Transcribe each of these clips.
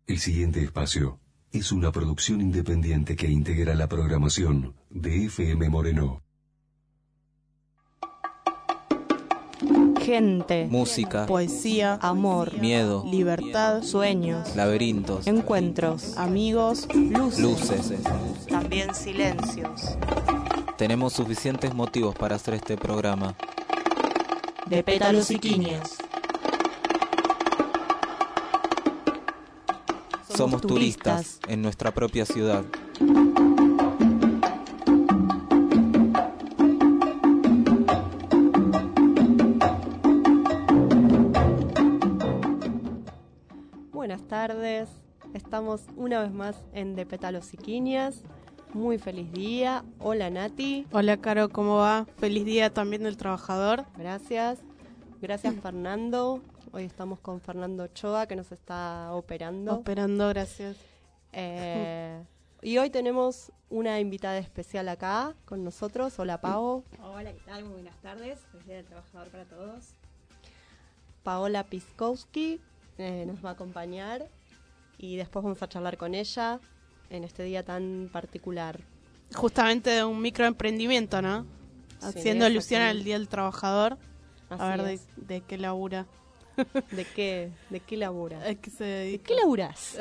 El siguiente espacio es una producción independiente que integra la programación de FM Moreno. Gente, música, poesía, amor, miedo, libertad, sueños, laberintos, encuentros, amigos, luces, también silencios. Tenemos suficientes motivos para hacer este programa. De pétalos y quinios. Somos turistas en nuestra propia ciudad. Buenas tardes, estamos una vez más en De Pétalos y Quinias. Muy feliz día. Hola Nati. Hola Caro, ¿cómo va? Feliz día también del trabajador. Gracias. Gracias Fernando. Hoy estamos con Fernando Ochoa que nos está operando. Gracias. Y hoy tenemos una invitada especial acá con nosotros. Hola Pau. Hola, ¿qué tal? Muy buenas tardes. Feliz día del trabajador para todos. Paola Piskowski nos va a acompañar y después vamos a charlar con ella en este día tan particular. Justamente de un microemprendimiento, ¿no? Sí, haciendo alusión al Día del Trabajador. Así a ver es. de qué labura. ¿De qué labura? ¿De ¿De qué laburás?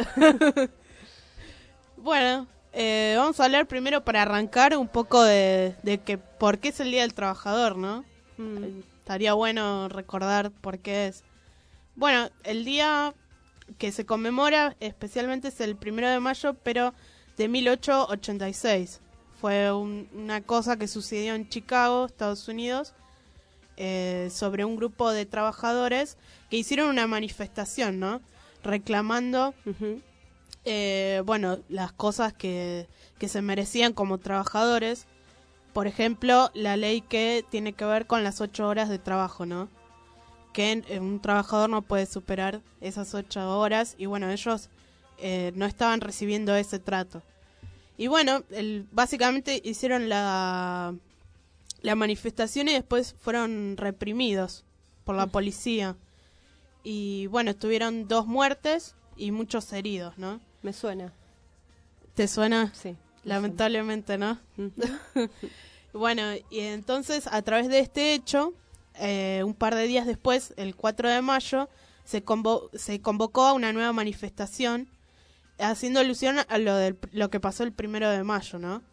Bueno, vamos a hablar primero para arrancar un poco de que por qué es el Día del Trabajador, ¿no? Estaría bueno recordar por qué es. Bueno, el día que se conmemora especialmente es el 1 de mayo, pero de 1886. Fue una cosa que sucedió en Chicago, Estados Unidos, sobre un grupo de trabajadores que hicieron una manifestación, ¿no? Reclamando, bueno, las cosas que se merecían como trabajadores. Por ejemplo, la ley que tiene que ver con las 8 horas de trabajo, ¿no? Que un trabajador no puede superar esas 8 horas y bueno, ellos no estaban recibiendo ese trato. Y bueno, básicamente hicieron la manifestación y después fueron reprimidos por la policía. Y bueno, tuvieron 2 muertes y muchos heridos, ¿no? Me suena. ¿Te suena? Sí. Lamentablemente, ¿no? Bueno, y entonces a través de este hecho, un par de días después, el 4 de mayo, se convocó a una nueva manifestación haciendo alusión a lo que pasó el 1 de mayo, ¿no?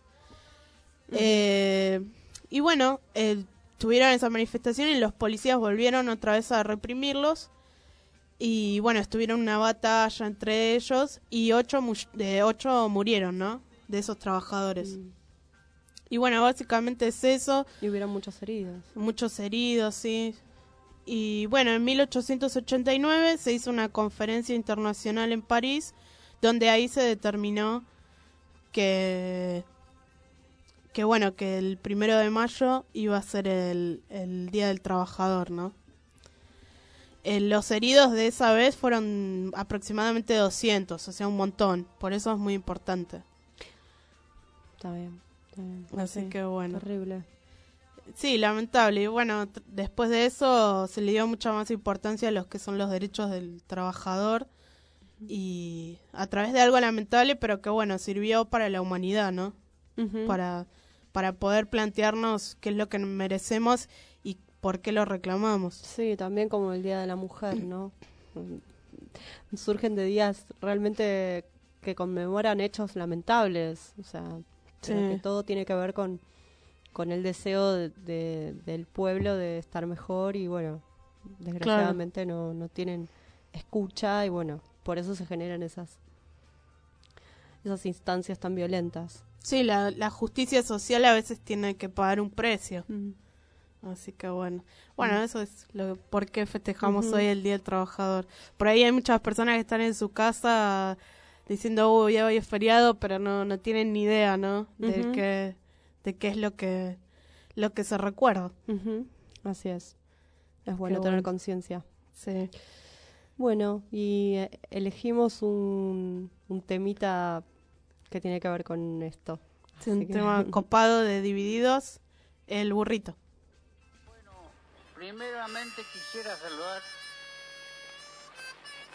Y bueno, tuvieron esa manifestación y los policías volvieron otra vez a reprimirlos. Y bueno, estuvieron una batalla entre ellos y 8 murieron, ¿no? De esos trabajadores. Y bueno, básicamente es eso. Y hubieron muchos heridos. Muchos heridos, sí. Y bueno, en 1889 se hizo una conferencia internacional en París, donde ahí se determinó que bueno, que el 1 de mayo iba a ser el Día del Trabajador, ¿no? Los heridos de esa vez fueron aproximadamente 200, o sea, un montón. Por eso es muy importante. Está bien. Así que bueno. Terrible. Sí, lamentable. Y bueno, después de eso se le dio mucha más importancia a los que son los derechos del trabajador. Y a través de algo lamentable, pero que bueno, sirvió para la humanidad, ¿no? Para poder plantearnos qué es lo que merecemos y por qué lo reclamamos. Sí, también como el Día de la Mujer, ¿no? Surgen de días realmente que conmemoran hechos lamentables, o sea, sí, que todo tiene que ver con el deseo del pueblo de estar mejor y bueno, desgraciadamente no tienen escucha y bueno, por eso se generan esas instancias tan violentas. Sí, la justicia social a veces tiene que pagar un precio. Así que bueno, eso es por qué festejamos hoy el Día del Trabajador. Por ahí hay muchas personas que están en su casa diciendo, ya hoy es feriado, pero no tienen ni idea, ¿no? De qué es lo que se recuerda. Así es. Es bueno tener conciencia. Sí. Bueno, y elegimos un temita que tiene que ver con esto. Sí, un tema copado de Divididos, El Burrito. Primeramente quisiera saludar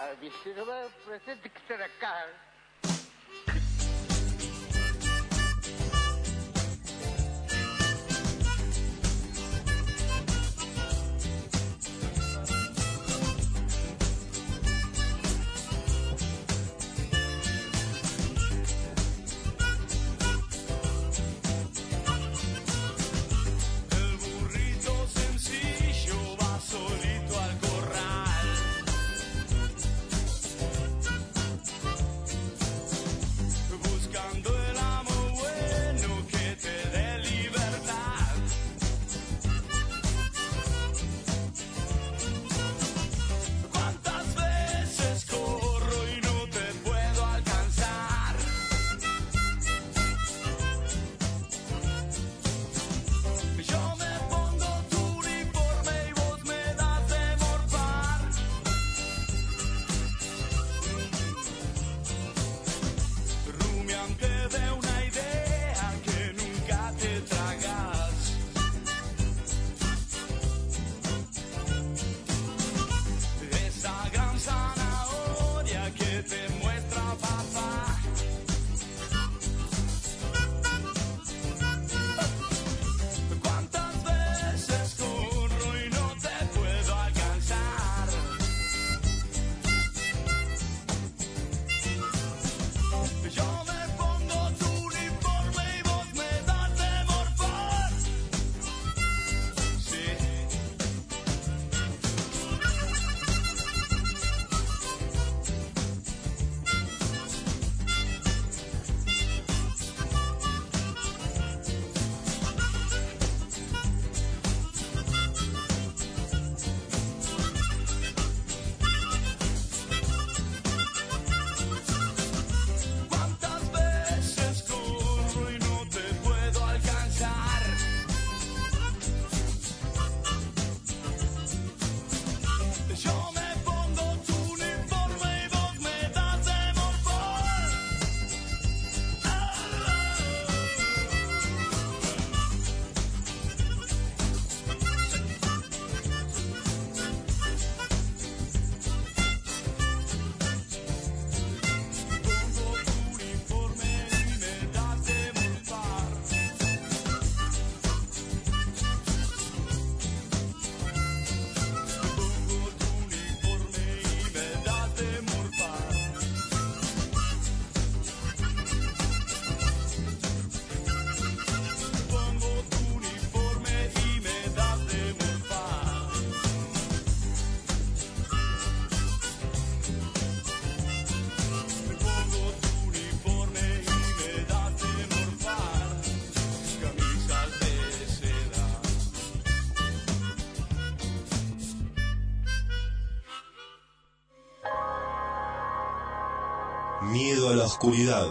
Miedo a la oscuridad,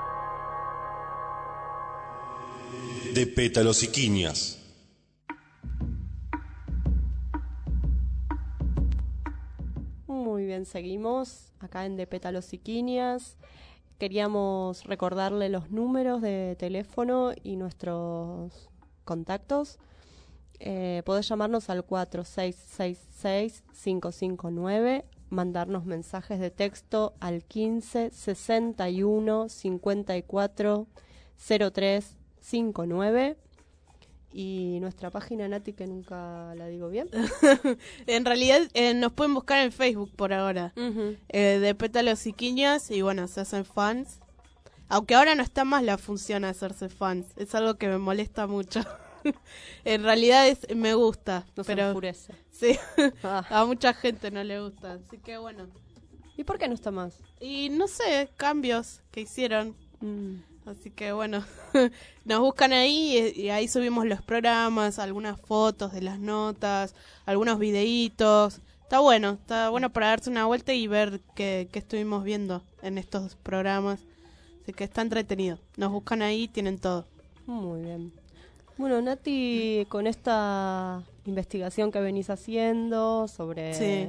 de Pétalos y Quinias. Muy bien, seguimos acá en De Pétalos y Quinias. Queríamos recordarle los números de teléfono y nuestros contactos. Podés llamarnos al 4666-559, mandarnos mensajes de texto al 15 61 54 03 59 y nuestra página, Nati, que nunca la digo bien. En realidad nos pueden buscar en Facebook por ahora, de Pétalos y Quinias, y bueno, se hacen fans. Aunque ahora no está más la función de hacerse fans, es algo que me molesta mucho. En realidad me gusta, pero enfurece. Sí, a mucha gente no le gusta, así que bueno. ¿Y por qué no está más? Y no sé, cambios que hicieron. Así que bueno, nos buscan ahí y ahí subimos los programas, algunas fotos de las notas, algunos videitos. Está bueno para darse una vuelta y ver qué estuvimos viendo en estos programas. Así que está entretenido. Nos buscan ahí, tienen todo. Muy bien. Bueno, Nati, con esta investigación que venís haciendo sobre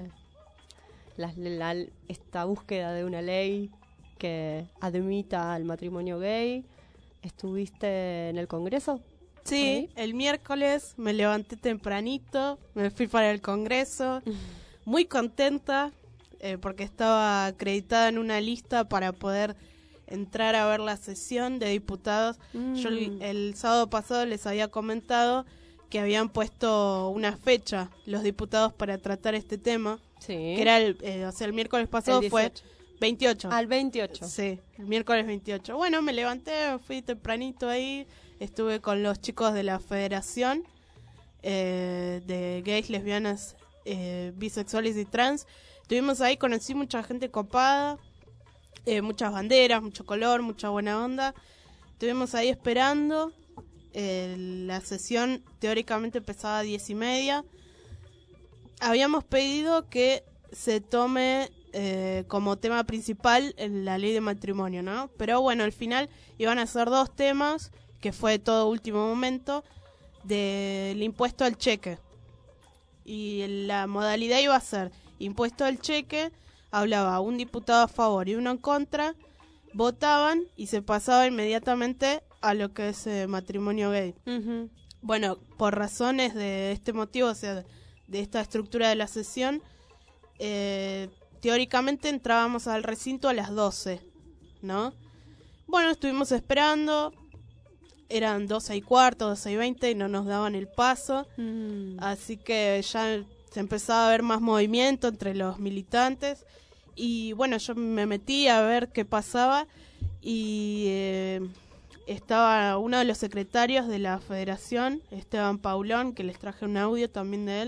esta búsqueda de una ley que admita al matrimonio gay, ¿estuviste en el Congreso? Sí, el miércoles me levanté tempranito, me fui para el Congreso, muy contenta. porque estaba acreditada en una lista para poder entrar a ver la sesión de diputados. Yo el sábado pasado les había comentado que habían puesto una fecha los diputados para tratar este tema, que era el miércoles pasado fue 28. Al 28. Sí, el miércoles 28. Bueno, me levanté, fui tempranito ahí, estuve con los chicos de la Federación de Gays, Lesbianas, Bisexuales y Trans. Estuvimos ahí, conocí mucha gente copada, muchas banderas, mucho color, mucha buena onda. Estuvimos ahí esperando. La sesión teóricamente empezaba a 10:30. Habíamos pedido que se tome como tema principal la ley de matrimonio, ¿no? Pero bueno, al final iban a ser 2 temas, que fue todo último momento, del impuesto al cheque. Y la modalidad iba a ser impuesto al cheque, hablaba un diputado a favor y uno en contra, votaban y se pasaba inmediatamente a lo que es matrimonio gay. Bueno, por razones de este motivo, o sea, de esta estructura de la sesión, teóricamente entrábamos al recinto a las 12, ¿no? Bueno, estuvimos esperando, eran 12:15, 12:20 y no nos daban el paso, así que ya se empezaba a ver más movimiento entre los militantes y bueno, yo me metí a ver qué pasaba y estaba uno de los secretarios de la Federación, Esteban Paulón, que les traje un audio también de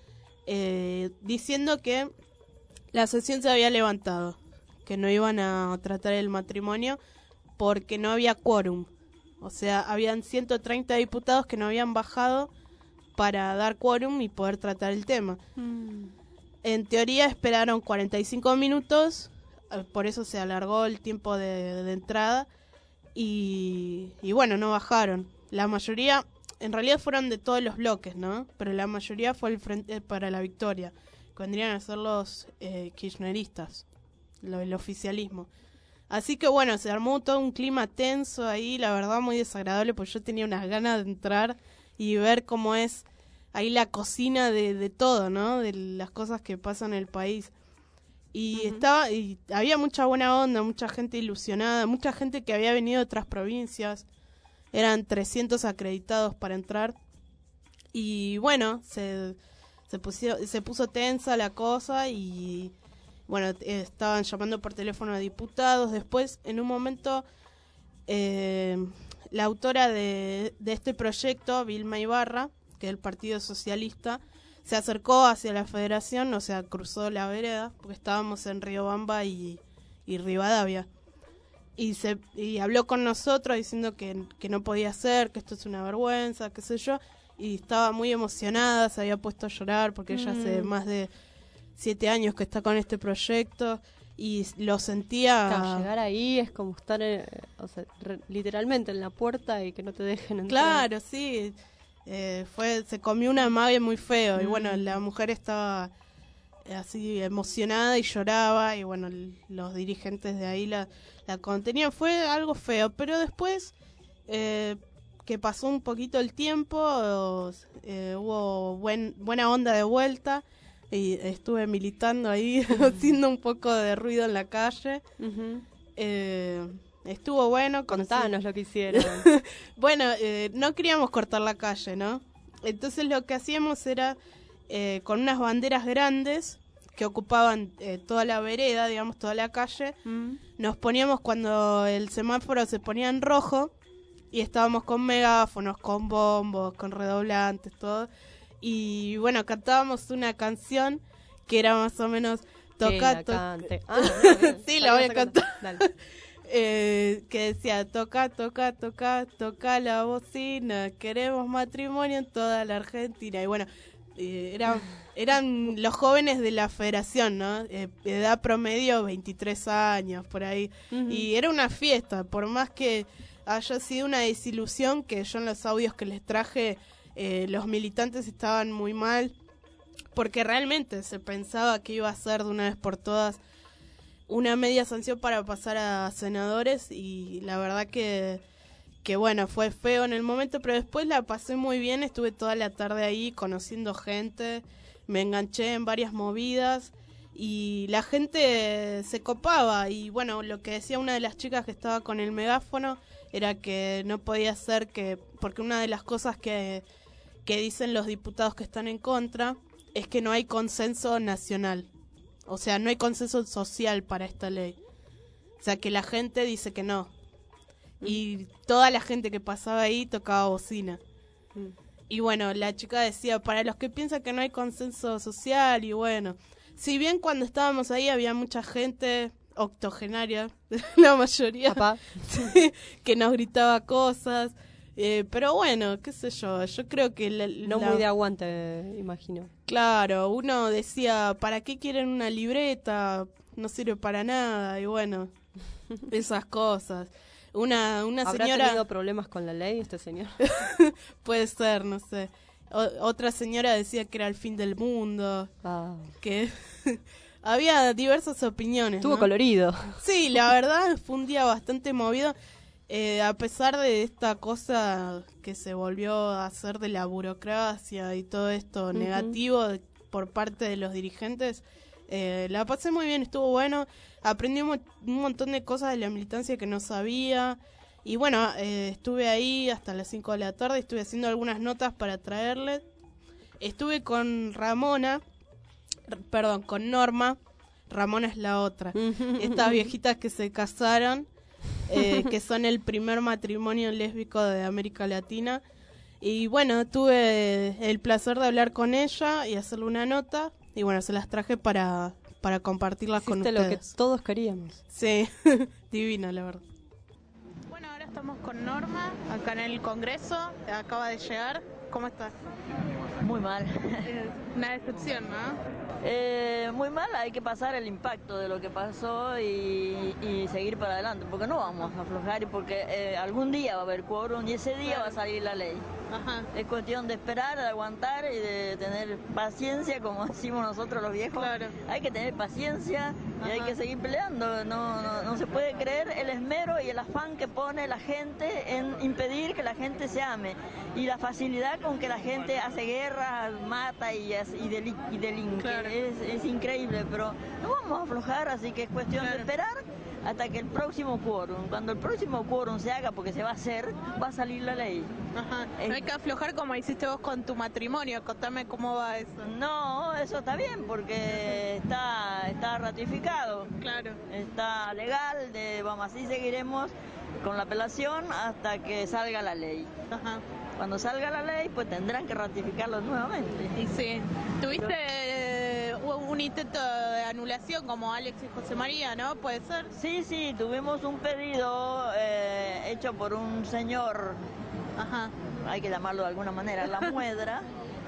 él, diciendo que la sesión se había levantado, que no iban a tratar el matrimonio porque no había quórum. O sea, habían 130 diputados que no habían bajado para dar quórum y poder tratar el tema. En teoría esperaron 45 minutos, por eso se alargó el tiempo de entrada y bueno, no bajaron. La mayoría, en realidad fueron de todos los bloques, ¿no? Pero la mayoría fue el Frente para la Victoria, que vendrían a ser los kirchneristas, el oficialismo. Así que bueno, se armó todo un clima tenso ahí, la verdad muy desagradable, porque yo tenía unas ganas de entrar y ver cómo es ahí la cocina de todo, ¿no? De las cosas que pasan en el país. Y había mucha buena onda, mucha gente ilusionada, mucha gente que había venido de otras provincias. Eran 300 acreditados para entrar. Y bueno, se puso tensa la cosa y bueno, estaban llamando por teléfono a diputados. Después, en un momento, la autora de este proyecto, Vilma Ibarra, que es del Partido Socialista, se acercó hacia la Federación, o sea, cruzó la vereda, porque estábamos en Riobamba y Rivadavia. Y habló con nosotros diciendo que no podía ser, que esto es una vergüenza, qué sé yo. Y estaba muy emocionada, se había puesto a llorar porque ella hace más de 7 años que está con este proyecto y lo sentía. Claro, llegar ahí es como estar literalmente en la puerta y que no te dejen entrar. Claro, sí. Se comió una mague muy feo y bueno, la mujer estaba así emocionada y lloraba y bueno, los dirigentes de ahí la contenían. Fue algo feo, pero después que pasó un poquito el tiempo, hubo buena onda de vuelta y estuve militando ahí, haciendo un poco de ruido en la calle. Estuvo bueno. Contanos lo que hicieron. Bueno, no queríamos cortar la calle, ¿no? Entonces lo que hacíamos era, con unas banderas grandes que ocupaban toda la vereda, digamos, toda la calle, nos poníamos cuando el semáforo se ponía en rojo y estábamos con megáfonos, con bombos, con redoblantes, todo. Y bueno, cantábamos una canción que era más o menos toca. Sí, la voy a cantar. Que decía toca la bocina, queremos matrimonio en toda la Argentina. Y bueno, eran los jóvenes de la Federación, ¿no? Edad promedio 23 años por ahí. Y era una fiesta, por más que haya sido una desilusión, que yo en los audios que les traje, los militantes estaban muy mal, porque realmente se pensaba que iba a ser de una vez por todas una media sanción para pasar a senadores, y la verdad que bueno, fue feo en el momento, pero después la pasé muy bien. Estuve toda la tarde ahí conociendo gente, me enganché en varias movidas y la gente se copaba. Y bueno, lo que decía una de las chicas que estaba con el megáfono era que no podía ser que, porque una de las cosas que dicen los diputados que están en contra es que no hay consenso nacional, o sea, no hay consenso social para esta ley, o sea, que la gente dice que no, y toda la gente que pasaba ahí tocaba bocina. Y bueno, la chica decía, para los que piensan que no hay consenso social, y bueno, si bien cuando estábamos ahí había mucha gente octogenaria, la mayoría, que nos gritaba cosas, pero bueno, qué sé yo creo que muy de aguante, imagino. Claro, uno decía, ¿para qué quieren una libreta? No sirve para nada, y bueno, esas cosas. Una ¿Habrá señora... tenido problemas con la ley este señor? Puede ser, no sé. Otra señora decía que era el fin del mundo, que había diversas opiniones. Estuvo ¿no? colorido. Sí, la verdad fue un día bastante movido, a pesar de esta cosa que se volvió a hacer de la burocracia y todo esto negativo por parte de los dirigentes. La pasé muy bien, estuvo bueno, aprendí un montón de cosas de la militancia que no sabía, y bueno, estuve ahí hasta las 5 de la tarde, estuve haciendo algunas notas para traerles. Estuve con con Norma. Ramona es la otra, estas viejitas que se casaron, que son el primer matrimonio lésbico de América Latina. Y bueno, tuve el placer de hablar con ella y hacerle una nota. Y bueno, se las traje para compartirlas con ustedes. Lo que todos queríamos. Sí, divina, la verdad. Bueno, ahora estamos con Norma, acá en el Congreso. Acaba de llegar. ¿Cómo estás? Muy mal. Una decepción, ¿no? Muy mal, hay que pasar el impacto de lo que pasó y seguir para adelante, porque no vamos a aflojar y porque algún día va a haber quórum y ese día va a salir la ley. Ajá. Es cuestión de esperar, de aguantar y de tener paciencia, como decimos nosotros los viejos. Claro. Hay que tener paciencia y hay que seguir peleando. No se puede creer el esmero y el afán que pone la gente en impedir que la gente se ame y la facilidad con que la gente hace guerra, mata y delinque. Claro. Es increíble, pero no vamos a aflojar, así que es cuestión de esperar hasta que el próximo quórum, cuando el próximo quórum se haga, porque se va a hacer, va a salir la ley. Ajá. No hay que aflojar como hiciste vos con tu matrimonio, contame cómo va eso. No, eso está bien, porque está ratificado. Claro. Está legal, vamos, así seguiremos con la apelación hasta que salga la ley. Ajá. Cuando salga la ley, pues tendrán que ratificarlo nuevamente. Y sí. ¿Tuviste un intento de anulación como Alex y José María, no? ¿Puede ser? Sí, tuvimos un pedido hecho por un señor, hay que llamarlo de alguna manera, la Muedra,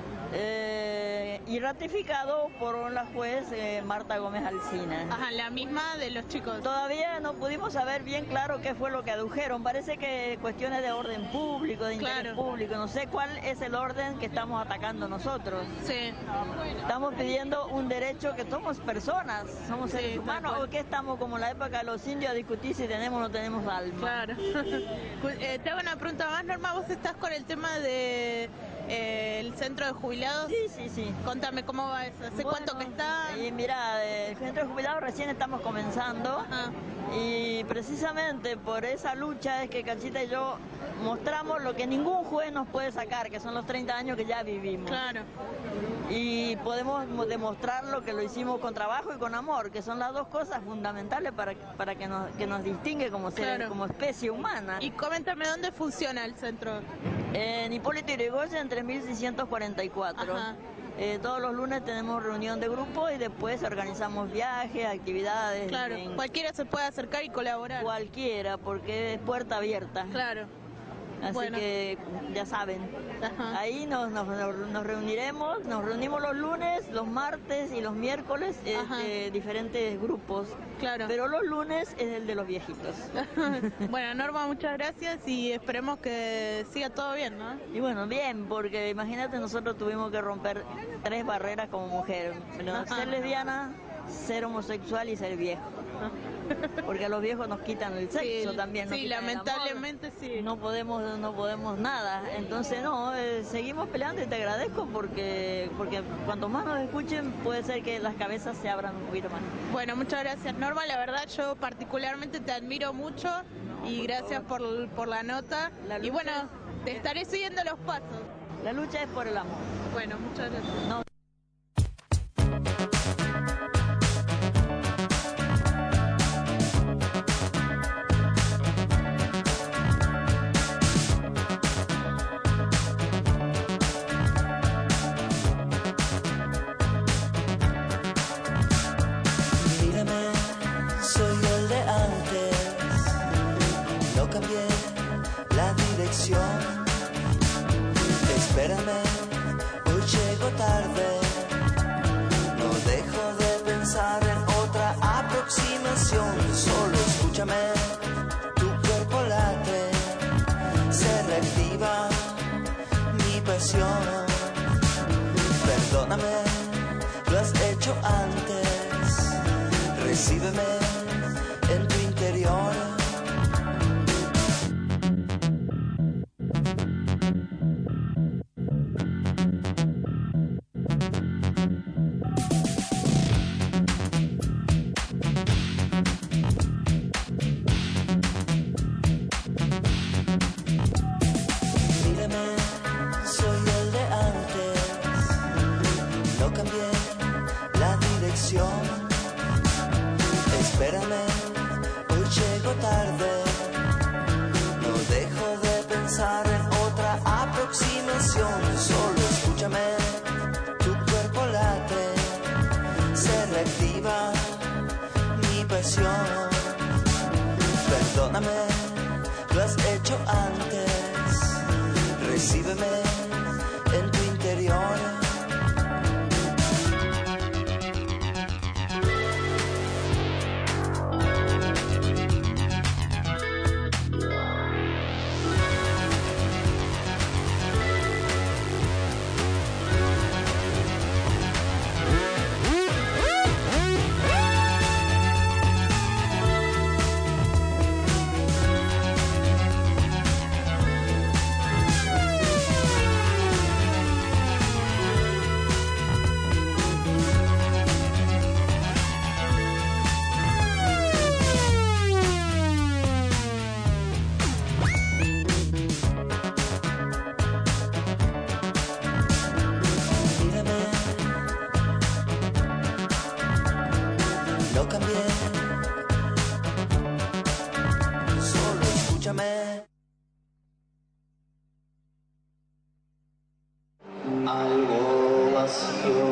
y ratificado por la juez Marta Gómez Alsina. Ajá, la misma de los chicos. Todavía no pudimos saber bien claro qué fue lo que adujeron. Parece que cuestiones de orden público, de interés público. No sé cuál es el orden que estamos atacando nosotros. Sí. Estamos pidiendo un derecho, que somos personas, somos seres humanos. ¿O qué estamos como en la época de los indios a discutir si tenemos o no tenemos alma? Claro. Te hago una pregunta más, Norma. ¿Vos estás con el tema de el centro de jubilados? Sí. Contame cómo va eso. ¿Hace cuánto que está? Mira, el centro de jubilados recién estamos comenzando. Y precisamente por esa lucha es que Cachita y yo mostramos lo que ningún juez nos puede sacar, que son los 30 años que ya vivimos. Claro. Y podemos demostrar lo que lo hicimos con trabajo y con amor, que son las dos cosas fundamentales para que nos distingue como seres, como especie humana. Y coméntame, ¿dónde funciona el centro? En Hipólito Yrigoyen, en 3644. Todos los lunes tenemos reunión de grupo y después organizamos viajes, actividades. Claro, cualquiera se puede acercar y colaborar. Cualquiera, porque es puerta abierta. Claro. Así que ya saben, ahí nos reuniremos, nos reunimos los lunes, los martes y los miércoles, diferentes grupos. Claro. Pero los lunes es el de los viejitos. Bueno, Norma, muchas gracias y esperemos que siga todo bien, ¿no? Y bueno, bien, porque imagínate, nosotros tuvimos que romper 3 barreras como mujer. Ser lesbiana, ser homosexual y ser viejo. porque a los viejos nos quitan el sexo también. Sí, lamentablemente sí. No podemos nada. Entonces seguimos peleando y te agradezco porque cuanto más nos escuchen puede ser que las cabezas se abran un poquito más. Bueno, muchas gracias, Norma. La verdad yo particularmente te admiro mucho y gracias por la nota. Y bueno, te estaré siguiendo los pasos. La lucha es por el amor. Bueno, muchas gracias. No. Espérame, hoy llego tarde. No dejo de pensar en otra aproximación. Solo escúchame, tu cuerpo late, se reactiva mi pasión. Perdóname, lo has hecho antes. Recíbeme en tu interior. Espérame, hoy llego tarde. No dejo de pensar en otra aproximación. Solo escúchame, tu cuerpo late, se reactiva mi pasión. Perdóname, lo has hecho antes. Recíbeme en tu interior. No cambié, solo escúchame. Algo vacío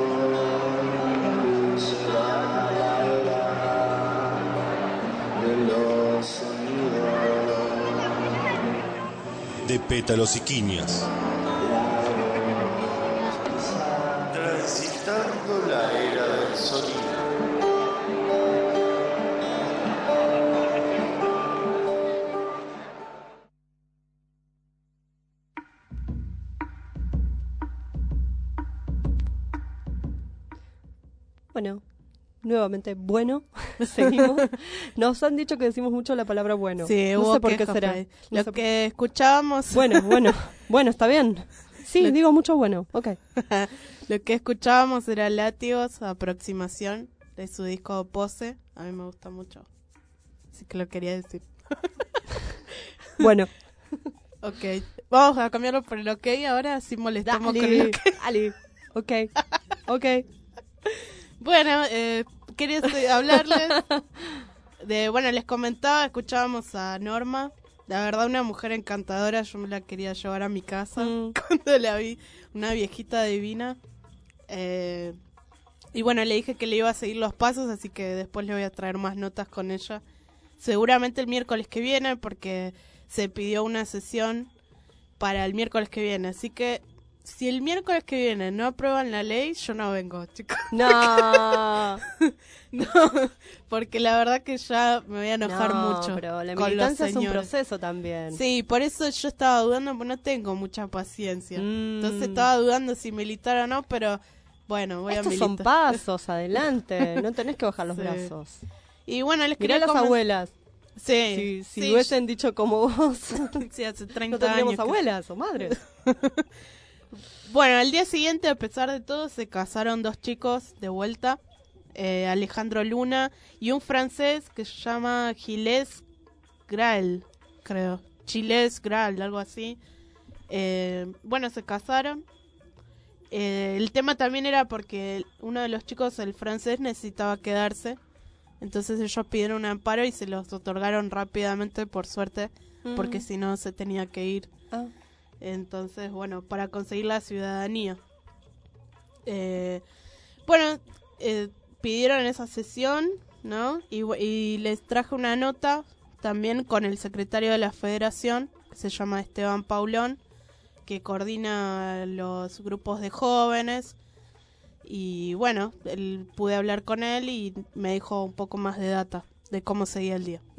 será la era de los sonidos. De pétalos y quiñas. Transitando la era del sonido. Bueno, nuevamente, seguimos. Nos han dicho que decimos mucho la palabra bueno. Sí, no sé por qué será. Lo que escuchábamos... Bueno, está bien. Sí, digo mucho bueno, ok. Lo que escuchábamos era Látigos, Aproximación, de su disco Pose. A mí me gusta mucho, así que lo quería decir. Bueno. Ok, vamos a cambiarlo por el ok ahora, así molestamos con el ok. Dale, ok. Bueno, quería hablarles de... Bueno, les comentaba, escuchábamos a Norma. La verdad, una mujer encantadora. Yo me la quería llevar a mi casa cuando la vi. Una viejita divina. Y bueno, le dije que le iba a seguir los pasos, así que después le voy a traer más notas con ella. Seguramente el miércoles que viene, porque se pidió una sesión para el miércoles que viene. Así que... si el miércoles que viene no aprueban la ley, yo no vengo, chicos. No. No, porque la verdad que ya me voy a enojar mucho. Pero la militancia es un proceso también. Sí, por eso yo estaba dudando, porque no tengo mucha paciencia. Entonces estaba dudando si militar o no, pero bueno, voy a militar. Estos son pasos, adelante. No tenés que bajar los brazos. Y bueno, les Mirá quería las abuelas. Sí. Si hubiesen dicho como vos. Sí, hace 30 no tendríamos años. abuelas o madres. Bueno, al día siguiente, a pesar de todo, se casaron 2 chicos de vuelta. Alejandro Luna y un francés que se llama Gilles Grael, creo. Gilles Grael, algo así. Bueno, se casaron. El tema también era porque uno de los chicos, el francés, necesitaba quedarse. Entonces ellos pidieron un amparo y se los otorgaron rápidamente, por suerte, porque si no se tenía que ir. Entonces, bueno, para conseguir la ciudadanía. Pidieron esa sesión, ¿no? Y les traje una nota también con el secretario de la federación, que se llama Esteban Paulón, que coordina los grupos de jóvenes. Y bueno, pude hablar con él y me dijo un poco más de data de cómo seguía el día.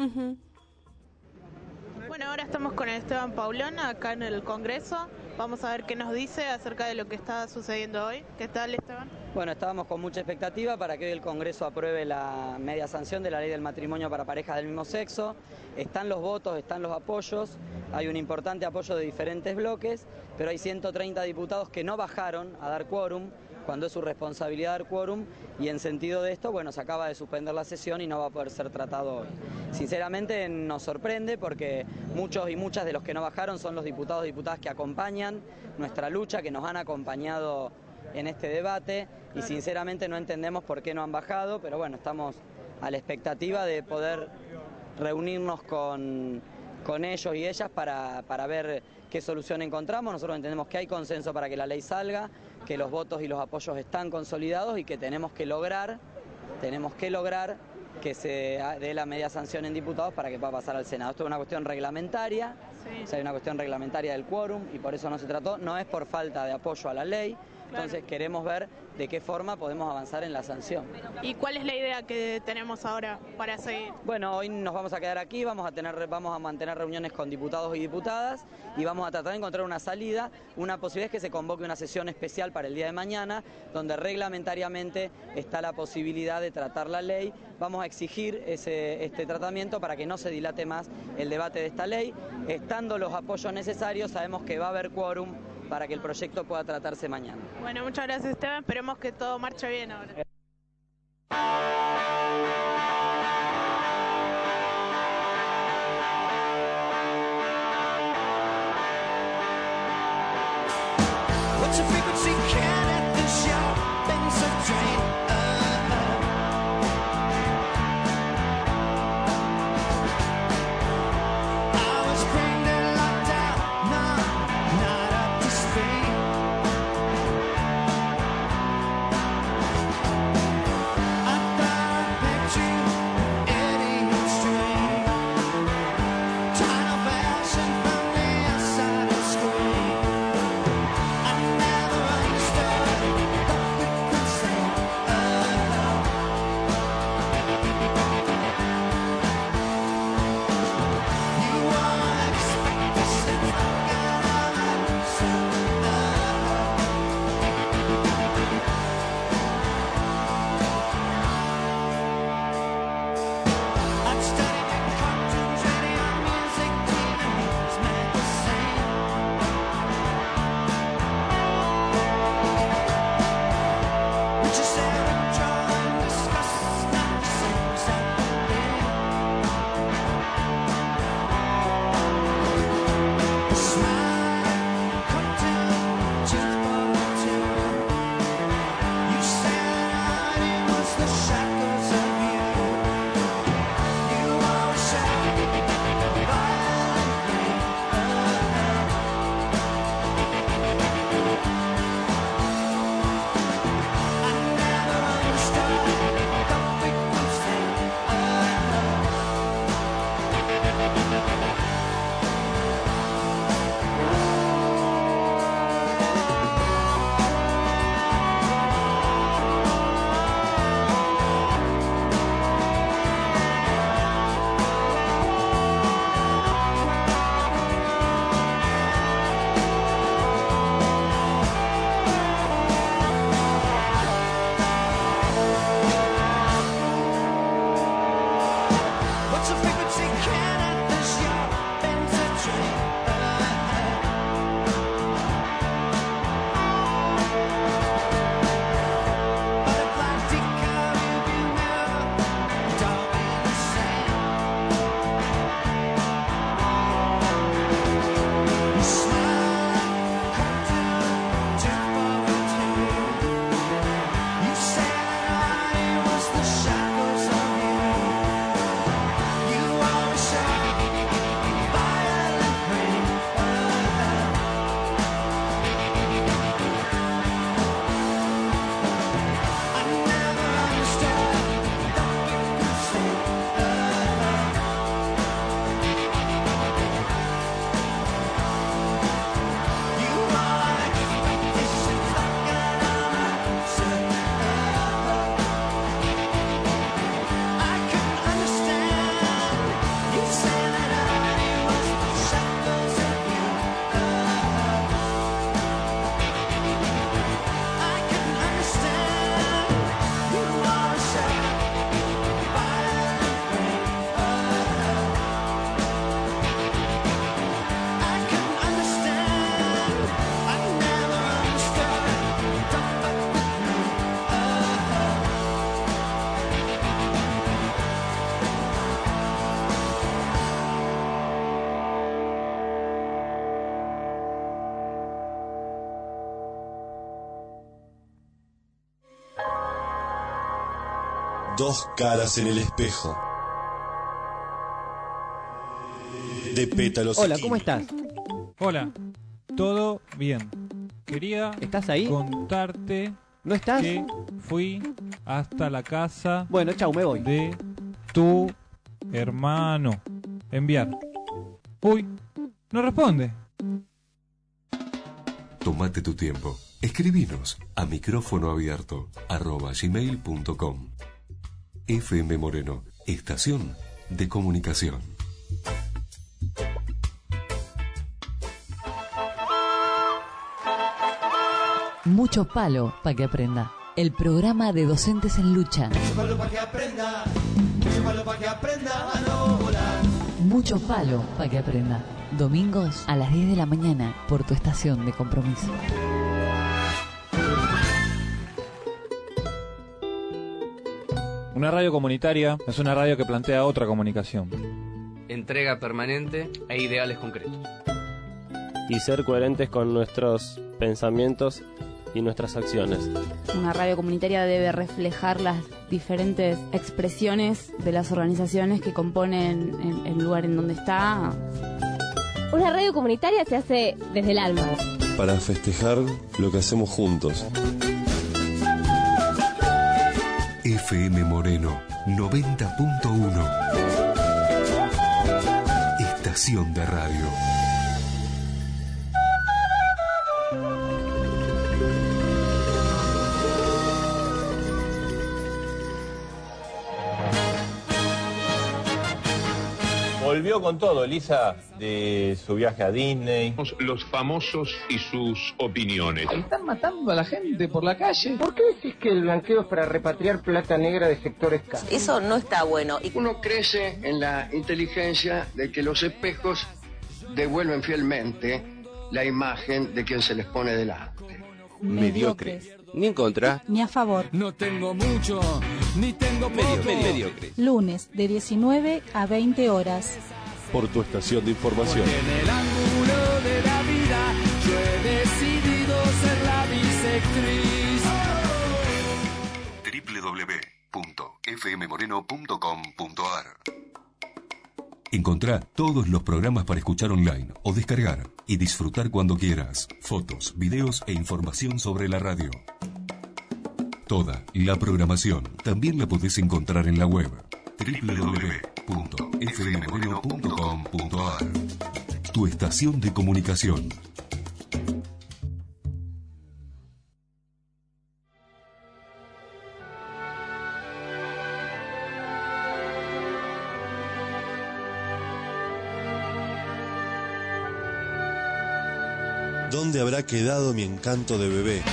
Bueno, ahora estamos con Esteban Paulón acá en el Congreso. Vamos a ver qué nos dice acerca de lo que está sucediendo hoy. ¿Qué tal, Esteban? Bueno, estábamos con mucha expectativa para que hoy el Congreso apruebe la media sanción de la ley del matrimonio para parejas del mismo sexo. Están los votos, están los apoyos, hay un importante apoyo de diferentes bloques, pero hay 130 diputados que no bajaron a dar quórum, cuando es su responsabilidad dar quórum, y en sentido de esto, bueno, se acaba de suspender la sesión y no va a poder ser tratado hoy. Sinceramente nos sorprende porque muchos y muchas de los que no bajaron son los diputados y diputadas que acompañan nuestra lucha, que nos han acompañado en este debate, y sinceramente no entendemos por qué no han bajado, pero bueno, estamos a la expectativa de poder reunirnos con ellos y ellas para ver qué solución encontramos. Nosotros entendemos que hay consenso para que la ley salga, que los votos y los apoyos están consolidados y que tenemos que lograr que se dé la media sanción en diputados para que pueda pasar al Senado. Esto es una cuestión reglamentaria, o sea, hay una cuestión reglamentaria del quórum y por eso no se trató, no es por falta de apoyo a la ley. Entonces queremos ver de qué forma podemos avanzar en la sanción. ¿Y cuál es la idea que tenemos ahora para seguir? Bueno, hoy nos vamos a quedar aquí, vamos a mantener reuniones con diputados y diputadas y vamos a tratar de encontrar una salida. Una posibilidad es que se convoque una sesión especial para el día de mañana, donde reglamentariamente está la posibilidad de tratar la ley. Vamos a exigir este tratamiento para que no se dilate más el debate de esta ley. Estando los apoyos necesarios, sabemos que va a haber quórum para que el proyecto pueda tratarse mañana. Bueno, muchas gracias, Esteban. Esperemos que todo marche bien ahora. What's the frequency count at the shopping train? I was cranked and locked out, no, not up to speed. Dos caras en el espejo. De Pétalos. Hola, ¿cómo estás? Hola, todo bien. Quería ¿Estás ahí? contarte ¿No estás? que fui hasta la casa Bueno, chau, me voy. de tu hermano. Enviar. Uy, no responde. Tómate tu tiempo. Escribinos a micrófonoabierto@gmail.com. FM Moreno, estación de comunicación. Mucho palo para que aprenda. El programa de docentes en lucha. Mucho palo para que aprenda. Mucho palo para que aprenda a no volar. Mucho palo para que aprenda. Domingos a las 10 de la mañana por tu estación de compromiso. Una radio comunitaria es una radio que plantea otra comunicación. Entrega permanente e ideales concretos. Y ser coherentes con nuestros pensamientos y nuestras acciones. Una radio comunitaria debe reflejar las diferentes expresiones de las organizaciones que componen el lugar en donde está. Una radio comunitaria se hace desde el alma. Para festejar lo que hacemos juntos. FM Moreno 90.1. Estación de radio. Volvió con todo, Elisa, de su viaje a Disney. Los famosos y sus opiniones. Están matando a la gente por la calle. ¿Por qué decís que el blanqueo es para repatriar plata negra de sectores caros? Eso no está bueno. Uno crece en la inteligencia de que los espejos devuelven fielmente la imagen de quien se les pone delante. Mediocres. Ni en contra. Ni a favor. No tengo mucho, ni tengo poco. Mediocre. Lunes de 19 a 20 horas. Por tu estación de información. Porque en el ángulo de la vida yo he decidido ser la bisectriz. www.fmmoreno.com.ar. Encontrá todos los programas para escuchar online o descargar y disfrutar cuando quieras. Fotos, videos e información sobre la radio. Toda la programación también la podés encontrar en la web www.fmmoreno.com.ar. Tu estación de comunicación. ¿Dónde habrá quedado mi encanto de bebé?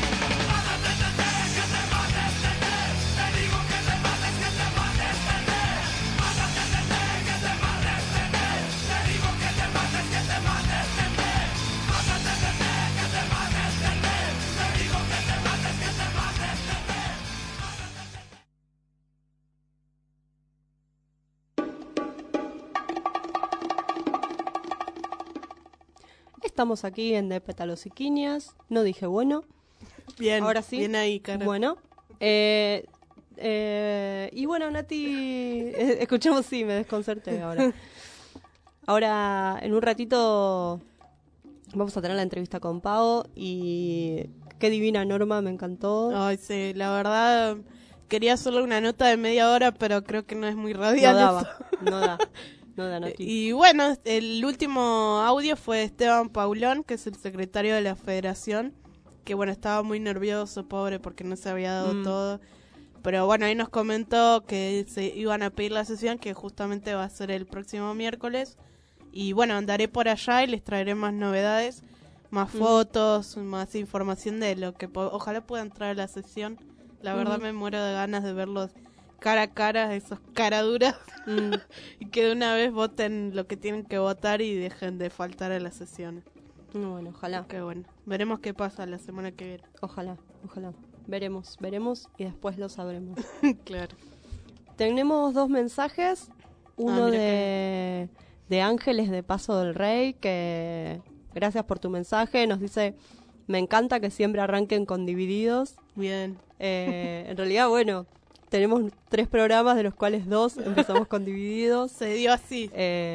Estamos aquí en De Pétalos y Quinias. No dije bueno. Bien, ahora sí. Bien ahí, cara. Bueno. Y bueno, Nati, escuchamos, sí, me desconcerté ahora. Ahora, en un ratito, vamos a tener la entrevista con Pau. Y qué divina Norma, me encantó. Ay, sí, la verdad, quería hacerle una nota de media hora, pero creo que no es muy radial. No daba, no da. Y bueno, el último audio fue de Esteban Paulón, que es el secretario de la federación, que bueno, estaba muy nervioso, pobre, porque no se había dado todo. Pero bueno, ahí nos comentó que se iban a pedir la sesión, que justamente va a ser el próximo miércoles. Y bueno, andaré por allá y les traeré más novedades, más fotos, más información de lo que ojalá puedan traer a la sesión. La verdad me muero de ganas de verlos cara a cara, esos caraduras, y que de una vez voten lo que tienen que votar y dejen de faltar a las sesiones. Bueno, ojalá. Qué bueno. Veremos qué pasa la semana que viene. Ojalá. Veremos y después lo sabremos. Claro. Tenemos 2 mensajes. Uno de Ángeles de Paso del Rey, que gracias por tu mensaje. Nos dice, me encanta que siempre arranquen con Divididos. Bien. En realidad, bueno, tenemos 3 programas, de los cuales 2 empezamos con Divididos. Se dio así.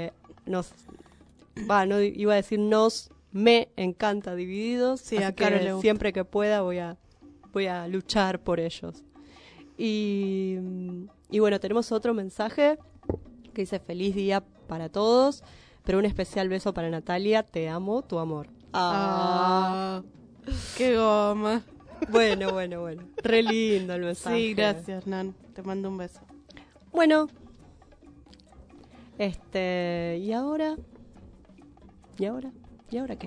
No iba a decir me encanta Divididos, sí, así a Caro le que gusta. siempre que pueda voy a luchar por ellos. Y bueno, tenemos otro mensaje que dice: feliz día para todos, pero un especial beso para Natalia, te amo, tu amor. Qué goma. Bueno. Re lindo el mensaje. Sí, gracias, Nan. Te mando un beso. Bueno. ¿Y ahora? ¿Y ahora qué?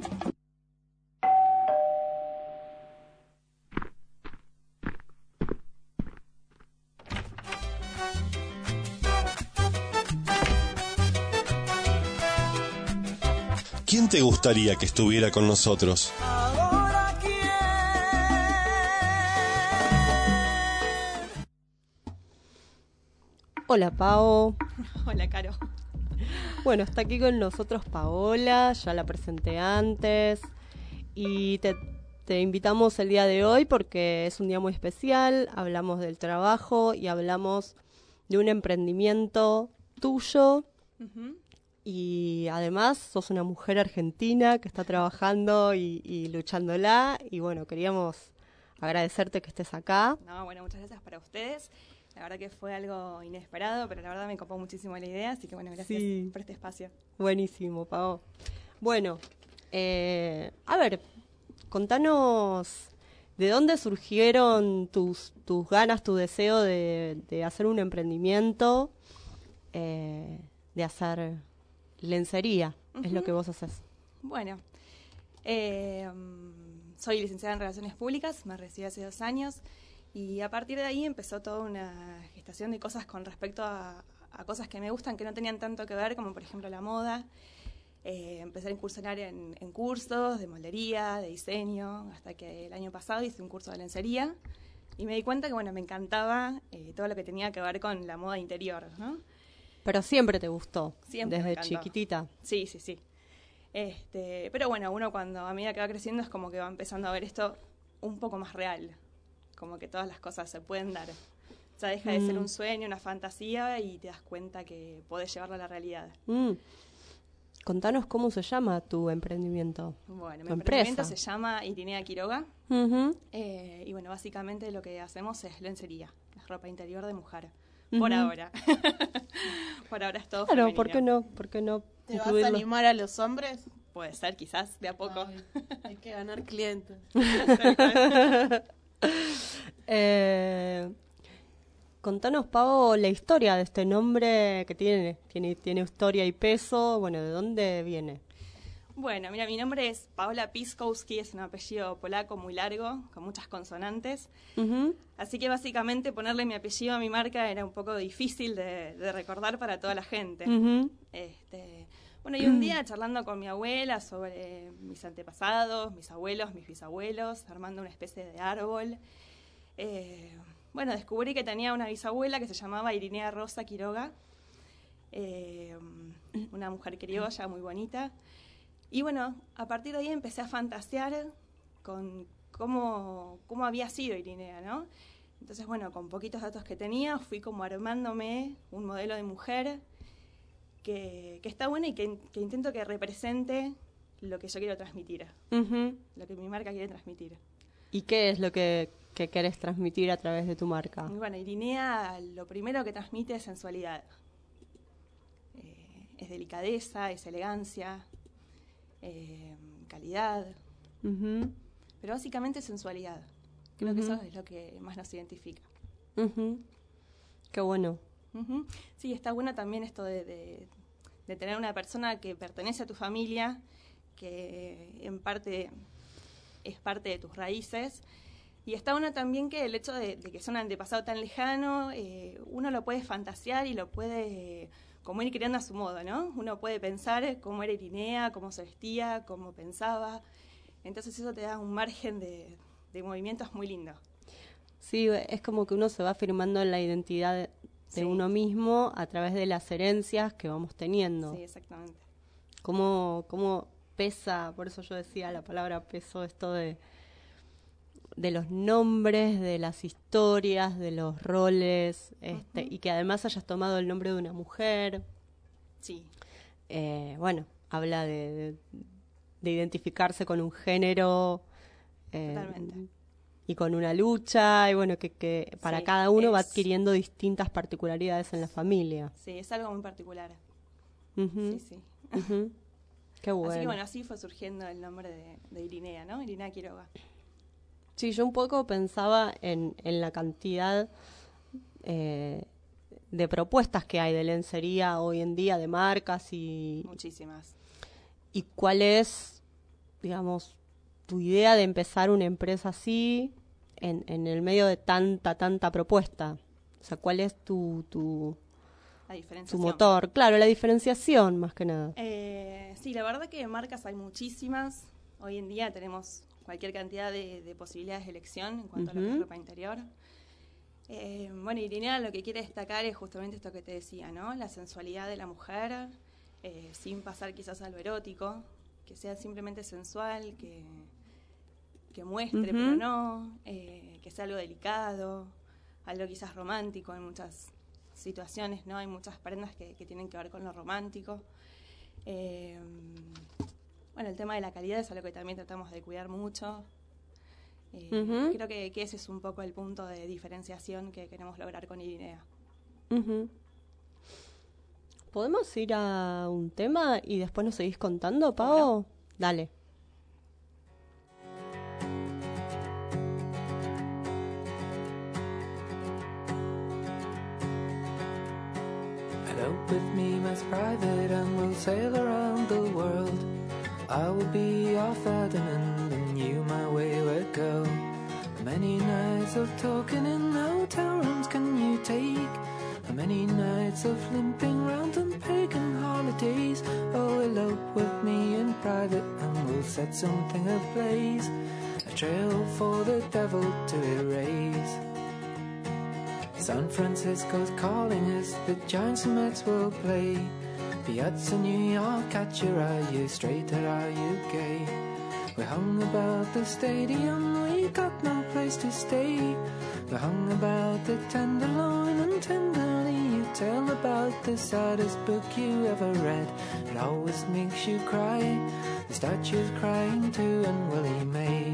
¿Quién te gustaría que estuviera con nosotros? Hola, Pao. Hola, Caro. Bueno, está aquí con nosotros Paola, ya la presenté antes. Y te invitamos el día de hoy porque es un día muy especial. Hablamos del trabajo y hablamos de un emprendimiento tuyo. Y además sos una mujer argentina que está trabajando y luchándola. Y bueno, queríamos agradecerte que estés acá. No, bueno, muchas gracias para ustedes. La verdad que fue algo inesperado, pero la verdad me copó muchísimo la idea. Así que bueno, gracias por este espacio. Buenísimo, Pau. Bueno, a ver, contanos de dónde surgieron tus ganas, tu deseo de hacer un emprendimiento, de hacer lencería, es lo que vos haces. Bueno, soy licenciada en Relaciones Públicas, me recibí hace 2 años y a partir de ahí empezó toda una gestación de cosas con respecto a cosas que me gustan, que no tenían tanto que ver, como por ejemplo la moda. Empecé a incursionar en cursos de moldería, de diseño, hasta que el año pasado hice un curso de lencería y me di cuenta que bueno, me encantaba todo lo que tenía que ver con la moda interior, ¿no? Pero siempre te gustó, siempre desde chiquitita. Sí. Pero bueno, uno cuando a medida que va creciendo es como que va empezando a ver esto un poco más real, como que todas las cosas se pueden dar. O sea, deja de ser un sueño, una fantasía y te das cuenta que podés llevarlo a la realidad. Contanos cómo se llama tu emprendimiento. Bueno, mi emprendimiento se llama Irinea Quiroga. Y bueno, básicamente lo que hacemos es lencería, es ropa interior de mujer. Por ahora. Por ahora es todo femenino. ¿Por qué no? ¿Te vas a animar a los hombres? Puede ser, quizás, de a poco. Hay que ganar clientes. Contanos, Pau, la historia de este nombre que tiene historia y peso. Bueno, ¿de dónde viene? Bueno, mira, mi nombre es Paola Piskowski, es un apellido polaco muy largo, con muchas consonantes. Así que básicamente ponerle mi apellido a mi marca era un poco difícil de recordar para toda la gente. Bueno, y un día charlando con mi abuela sobre mis antepasados, mis abuelos, mis bisabuelos, armando una especie de árbol, bueno, descubrí que tenía una bisabuela que se llamaba Irinea Rosa Quiroga, una mujer criolla muy bonita. Y bueno, a partir de ahí empecé a fantasear con cómo había sido Irinea, ¿no? Entonces, bueno, con poquitos datos que tenía, fui como armándome un modelo de mujer que está bueno y que intento que represente lo que yo quiero transmitir, lo que mi marca quiere transmitir. ¿Y qué es lo que querés transmitir a través de tu marca? Bueno, Irinea lo primero que transmite es sensualidad. Es delicadeza, es elegancia, calidad, pero básicamente sensualidad. Creo que eso es lo que más nos identifica. Qué bueno. Sí, está bueno también esto de tener una persona que pertenece a tu familia, que en parte es parte de tus raíces. Y está bueno también que el hecho de que sea un antepasado tan lejano, uno lo puede fantasear y lo puede como ir creando a su modo, ¿no? Uno puede pensar cómo era Irinea, cómo se vestía, cómo pensaba. Entonces eso te da un margen de movimientos muy lindo. Sí, es como que uno se va firmando en la identidad de uno mismo a través de las herencias que vamos teniendo. Sí, exactamente. Cómo pesa, por eso yo decía la palabra peso, esto de de los nombres, de las historias, de los roles, y que además hayas tomado el nombre de una mujer. Sí. Bueno, habla de identificarse con un género y con una lucha, y bueno, que para cada uno va adquiriendo distintas particularidades en la familia. Sí, es algo muy particular. Sí, sí. Qué bueno. Así que bueno, así fue surgiendo el nombre de Irinea, ¿no? Irinea Quiroga. Sí, yo un poco pensaba en la cantidad de propuestas que hay de lencería hoy en día, de marcas y... Muchísimas. ¿Y cuál es, digamos, tu idea de empezar una empresa así en el medio de tanta propuesta? O sea, ¿cuál es tu motor? Claro, la diferenciación, más que nada. Sí, la verdad que marcas hay muchísimas. Hoy en día tenemos cualquier cantidad de posibilidades de elección en cuanto a lo que es ropa interior. Bueno, Irinea lo que quiere destacar es justamente esto que te decía, ¿no? La sensualidad de la mujer, sin pasar quizás a lo erótico, que sea simplemente sensual, que muestre, pero no, que sea algo delicado, algo quizás romántico en muchas situaciones, ¿no? Hay muchas prendas que tienen que ver con lo romántico. Bueno, el tema de la calidad es algo que también tratamos de cuidar mucho. Creo que ese es un poco el punto de diferenciación que queremos lograr con Irinea. ¿Podemos ir a un tema y después nos seguís contando, Pau? Dale. Elope with me, Miss Private, and we'll sail around the world. I will be your Ferdinand, and you my wayward girl. How many nights of talking in hotel rooms can you take? How many nights of limping round on pagan holidays? Oh, elope with me in private, and we'll set something ablaze, a trail for the devil to erase. San Francisco's calling us, the Giants and Mets will play. Piazza New York, at your are you straight or are you gay? We hung about the stadium, we got no place to stay. We hung about the Tenderloin, and tenderly you tell about the saddest book you ever read. It always makes you cry, the statue's crying too, and Willie May.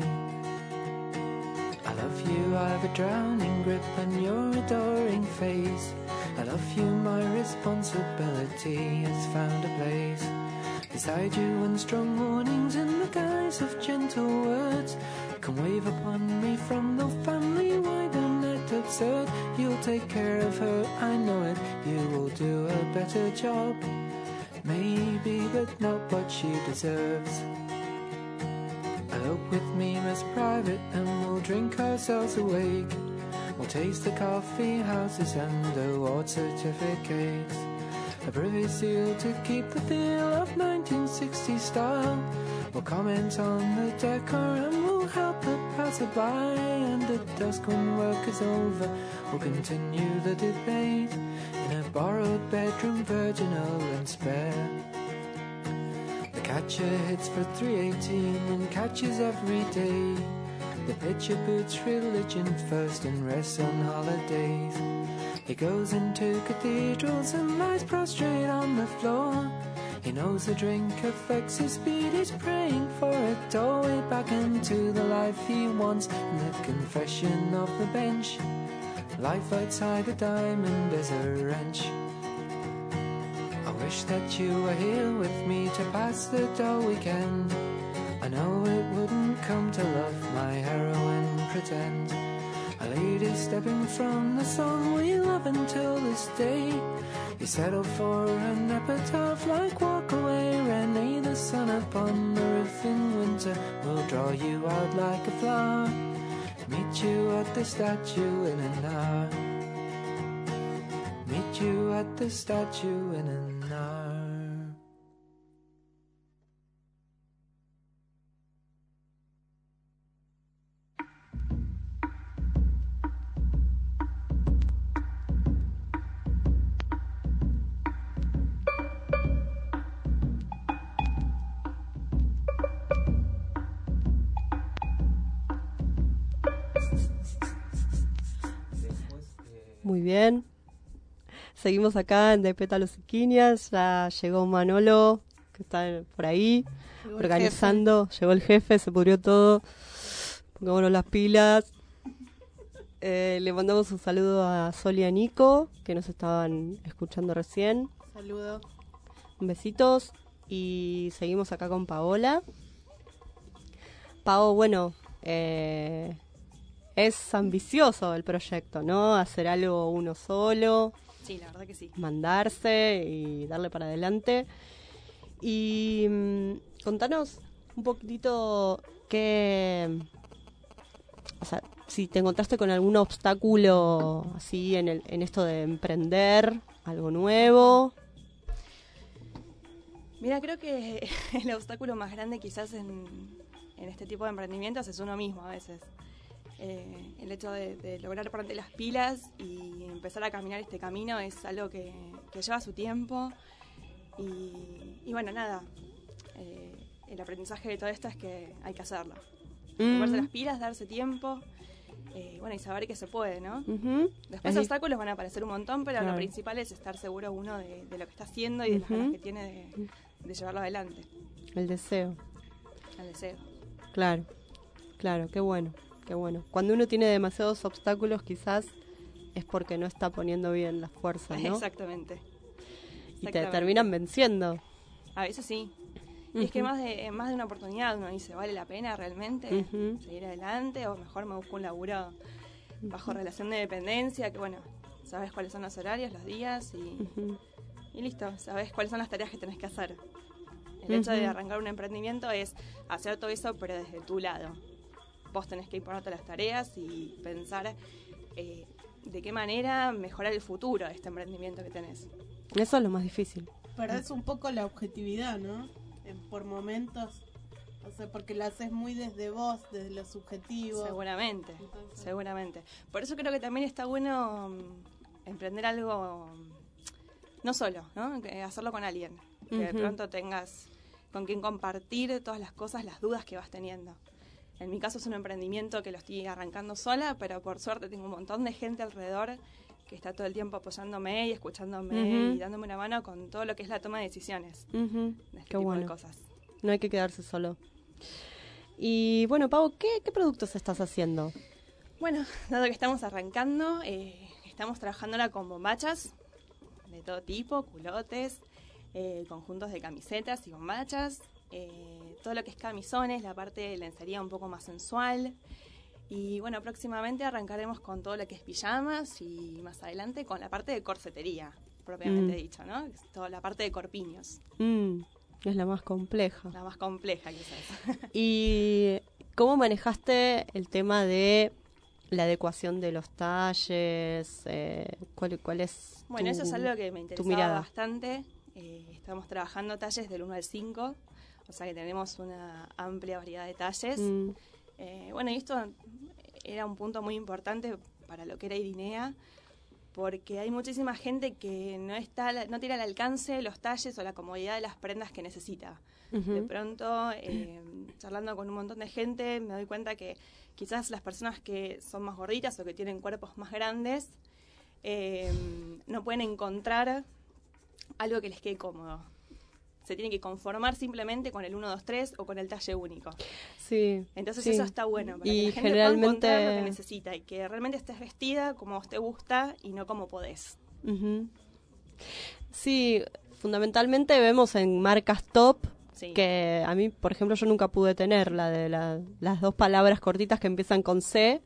I love you, I've a drowning grip and your adoring face. I love you, my responsibility has found a place beside you, and strong warnings in the guise of gentle words can wave upon me from the family wide and net absurd. You'll take care of her, I know it, you will do a better job, maybe, but not what she deserves. Elope with me, Miss Private, and we'll drink ourselves awake. We'll taste the coffee houses and award certificates, a privy seal to keep the feel of 1960s style. We'll comment on the decor and we'll help the passerby, and at dusk when work is over we'll continue the debate in a borrowed bedroom, virginal and spare. The catcher hits for 318 and catches every day. The pitcher puts religion first and rests on holidays. He goes into cathedrals and lies prostrate on the floor. He knows a drink affects his speed, he's praying for a doorway back into the life he wants. And the confession of the bench, life outside the diamond is a wrench. I wish that you were here with me to pass the dull weekend. I know it wouldn't come to love my heroine pretend. A lady stepping from the song we love until this day. You settle for an epitaph like Walk Away, Renee. The sun upon the roof in winter will draw you out like a flower. Meet you at the statue in an hour. Meet you at the statue in an hour. Muy bien. Seguimos acá en De Pétalos y Quinias. Ya llegó Manolo, que está por ahí, Llegó organizando. Llegó el jefe, se pudrió todo. Pongámonos las pilas. Le mandamos un saludo a Sol y a Nico, que nos estaban escuchando recién. Saludo. Besitos. Y seguimos acá con Paola. Pao, bueno, es ambicioso el proyecto, ¿no? Hacer algo uno solo. Sí, la verdad que sí. Mandarse y darle para adelante. Y contanos un poquitito qué... O sea, si te encontraste con algún obstáculo así en esto de emprender algo nuevo. Mira, creo que el obstáculo más grande quizás en este tipo de emprendimientos es uno mismo a veces. El hecho de lograr ponerte las pilas y empezar a caminar este camino es algo que lleva su tiempo. Y bueno, nada, el aprendizaje de todo esto es que hay que hacerlo. Ponerse las pilas, darse tiempo, bueno, y saber que se puede, ¿no? Después obstáculos van a aparecer un montón, pero lo principal es estar seguro uno de lo que está haciendo y de las ganas que tiene de llevarlo adelante. El deseo. El deseo. Claro, qué bueno. Cuando uno tiene demasiados obstáculos, quizás es porque no está poniendo bien las fuerzas, ¿no? Exactamente. Y te terminan venciendo. A veces sí. Y es que más de una oportunidad uno dice, ¿vale la pena realmente seguir adelante? O mejor me busco un laburo bajo relación de dependencia, que bueno, sabes cuáles son los horarios, los días y listo, sabes cuáles son las tareas que tenés que hacer. El hecho de arrancar un emprendimiento es hacer todo eso, pero desde tu lado. Vos tenés que imponerte las tareas y pensar de qué manera mejorar el futuro de este emprendimiento que tenés. Eso es lo más difícil. Perdés un poco la objetividad, ¿no? Por momentos, o sea, porque lo haces muy desde vos, desde lo subjetivo. Seguramente. Por eso creo que también está bueno emprender algo no solo, ¿no? Hacerlo con alguien, que de pronto tengas con quien compartir todas las cosas, las dudas que vas teniendo. En mi caso es un emprendimiento que lo estoy arrancando sola, pero por suerte tengo un montón de gente alrededor que está todo el tiempo apoyándome y escuchándome y dándome una mano con todo lo que es la toma de decisiones de este tipo de cosas. No hay que quedarse solo. Y bueno, Pau, ¿qué productos estás haciendo? Bueno, dado que estamos arrancando, estamos trabajando ahora con bombachas de todo tipo, culotes, conjuntos de camisetas y bombachas, todo lo que es camisones, la parte de lencería un poco más sensual. Y bueno, próximamente arrancaremos con todo lo que es pijamas y más adelante con la parte de corsetería, propiamente dicho, ¿no? Es toda la parte de corpiños. Es la más compleja. La más compleja, quizás. ¿Y cómo manejaste el tema de la adecuación de los talles? ¿Cuál es Bueno, eso es algo que me interesaba bastante. Estamos trabajando talles del 1 al 5, o sea que tenemos una amplia variedad de talles. Bueno, y esto era un punto muy importante para lo que era Irinea, porque hay muchísima gente que no tiene al alcance los talles o la comodidad de las prendas que necesita. De pronto, charlando con un montón de gente, me doy cuenta que quizás las personas que son más gorditas o que tienen cuerpos más grandes no pueden encontrar algo que les quede cómodo. Se tienen que conformar simplemente con el 1, 2, 3 o con el talle único. Sí. Entonces eso está bueno, para y que la gente pueda encontrar lo que necesita y que realmente estés vestida como te gusta y no como podés. Sí, fundamentalmente vemos en marcas top que a mí, por ejemplo, yo nunca pude tener la de las dos palabras cortitas que empiezan con C.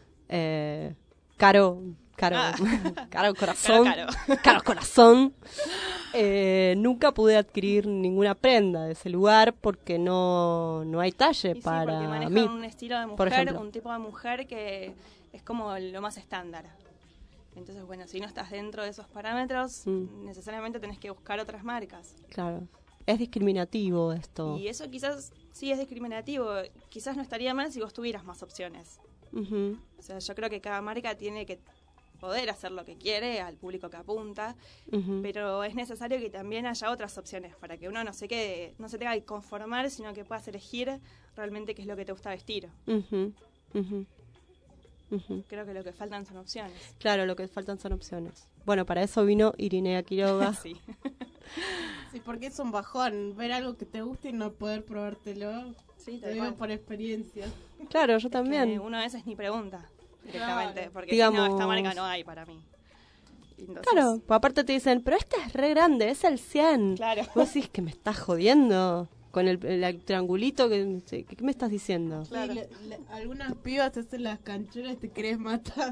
Caro corazón. Caro corazón. Nunca pude adquirir ninguna prenda de ese lugar porque no hay talle para porque manejan mí. Un estilo de mujer, un tipo de mujer que es como lo más estándar. Entonces, bueno, si no estás dentro de esos parámetros, necesariamente tenés que buscar otras marcas. Claro. Es discriminativo esto. Y eso quizás sí es discriminativo. Quizás no estaría mal si vos tuvieras más opciones. O sea, yo creo que cada marca tiene que poder hacer lo que quiere al público que apunta, pero es necesario que también haya otras opciones para que uno no se tenga que conformar, sino que puedas elegir realmente qué es lo que te gusta vestir. Creo que lo que faltan son opciones. Claro, lo que faltan son opciones. Bueno, para eso vino Irinea Quiroga. Sí. Sí, porque es un bajón ver algo que te guste y no poder probártelo. Sí, te digo por experiencia. Claro, yo también. Que uno a veces ni pregunta directamente, Claro. porque Digamos- si no, esta marca no hay para mí. Entonces, Claro, pues aparte te dicen, pero este es re grande, es el 100. Claro. Vos decís que me estás jodiendo con el triangulito, ¿qué me estás diciendo? Sí, algunas pibas te hacen las cancheras y te querés matar.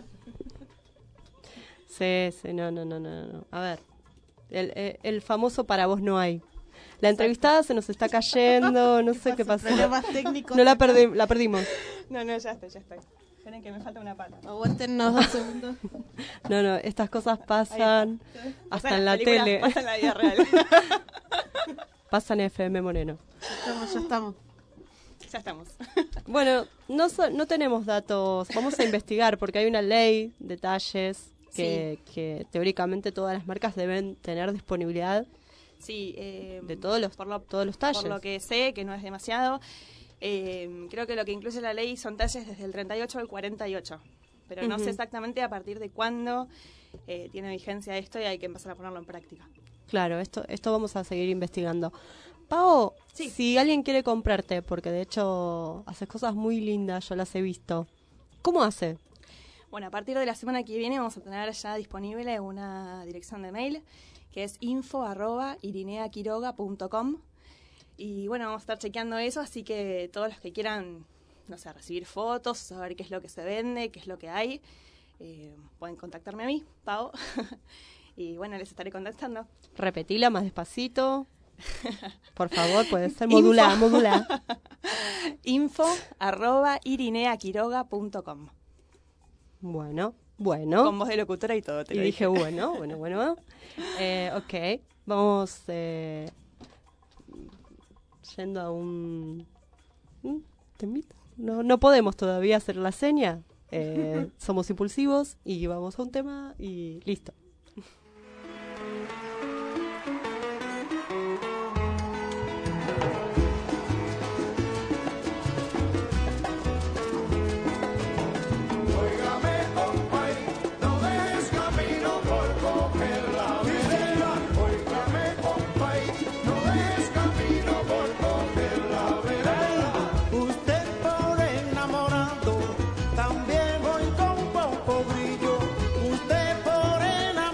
Sí, no. A ver, el famoso para vos no hay. La entrevistada se nos está cayendo, no sé qué pasó. Problemas técnicos. No la perdimos. No, ya estoy. Esperen que me falta una pata. Aguántenos 2 segundos. No, estas cosas pasan hasta en la películas tele. Pasan en la vida real. Pasan en FM Moreno. Ya estamos. Ya estamos. Bueno, no tenemos datos, vamos a investigar porque hay una ley, detalles, que teóricamente todas las marcas deben tener disponibilidad Sí, de todos los talles. Por lo que sé, que no es demasiado, creo que lo que incluye la ley son talles desde el 38 al 48. Pero no sé exactamente a partir de cuándo tiene vigencia esto y hay que empezar a ponerlo en práctica. Claro, esto vamos a seguir investigando. Pau, si alguien quiere comprarte, porque de hecho haces cosas muy lindas, yo las he visto, ¿cómo hace? Bueno, a partir de la semana que viene vamos a tener ya disponible una dirección de mail que es info@irineaquiroga.com y bueno, vamos a estar chequeando eso, así que todos los que quieran, no sé, recibir fotos, saber qué es lo que se vende, qué es lo que hay, pueden contactarme a mí, Pau, y bueno, les estaré contactando. Repetila más despacito. Por favor, puede ser modula. info@irineaquiroga.com. Bueno. Con voz de locutora y todo. Y dije, bueno. Ok, vamos yendo a un temita. No podemos todavía hacer la seña. Somos impulsivos y vamos a un tema y listo. Usted por enamorado también voy con poco brillo. Usted por enamorado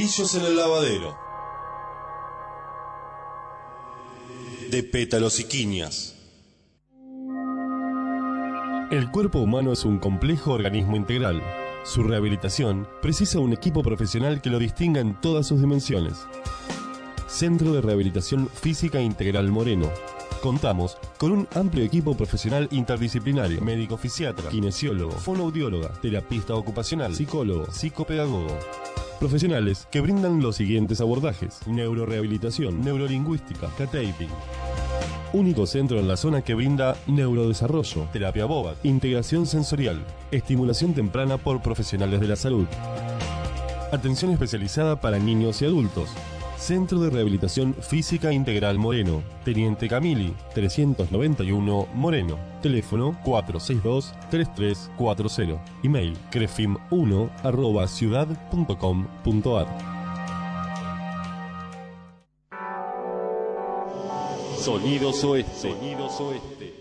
Grillos en el lavadero. De pétalos y quiñas. El cuerpo humano es un complejo organismo integral. Su rehabilitación precisa un equipo profesional que lo distinga en todas sus dimensiones. Centro de Rehabilitación Física Integral Moreno. Contamos con un amplio equipo profesional interdisciplinario: médico fisiatra, kinesiólogo, fonoaudióloga, terapista ocupacional, psicólogo, psicopedagogo. Profesionales que brindan los siguientes abordajes: neurorehabilitación, neurolingüística, K-taping. Único centro en la zona que brinda neurodesarrollo, terapia BOBAT, integración sensorial, estimulación temprana por profesionales de la salud. Atención especializada para niños y adultos. Centro de Rehabilitación Física Integral Moreno, Teniente Camili, 391 Moreno. Teléfono 462-3340. Email crefim1@ciudad.com.ar. Sonidos Oeste. Sonidos Oeste.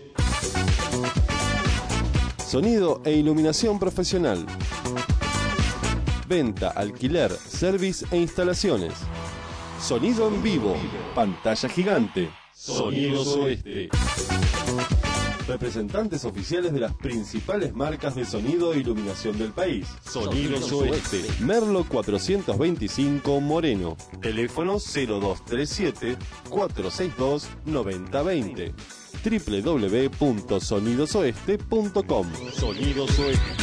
Sonido e iluminación profesional. Venta, alquiler, service e instalaciones. Sonido en vivo. Pantalla gigante. Sonidos Oeste. Representantes oficiales de las principales marcas de sonido e iluminación del país. Sonidos Oeste. Merlo 425 Moreno. Teléfono 0237-462-9020. www.sonidosoeste.com. Sonidos Oeste.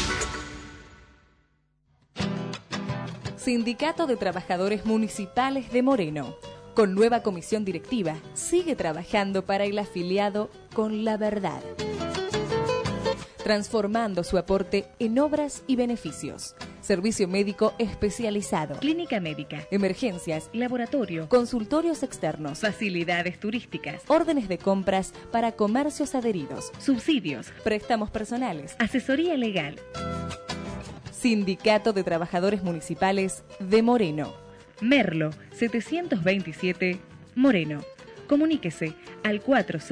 Sindicato de Trabajadores Municipales de Moreno. Con nueva comisión directiva, sigue trabajando para el afiliado con la verdad, transformando su aporte en obras y beneficios. Servicio médico especializado, clínica médica, emergencias, laboratorio, consultorios externos, facilidades turísticas, órdenes de compras para comercios adheridos, subsidios, préstamos personales, asesoría legal. Sindicato de Trabajadores Municipales de Moreno. Merlo 727 Moreno. Comuníquese al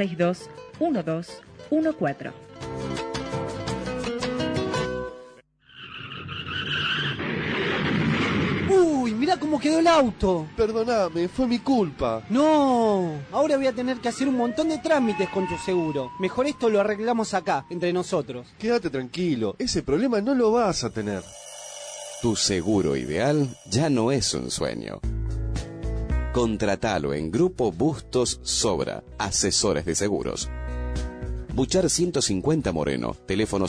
462-1214. ¡Uy! Mirá cómo quedó el auto. Perdóname, fue mi culpa. No, ahora voy a tener que hacer un montón de trámites con tu seguro. Mejor esto lo arreglamos acá, entre nosotros. Quédate tranquilo, ese problema no lo vas a tener. Tu seguro ideal ya no es un sueño. Contratalo en Grupo Bustos Sobra, asesores de seguros. Buchar 150 Moreno, teléfono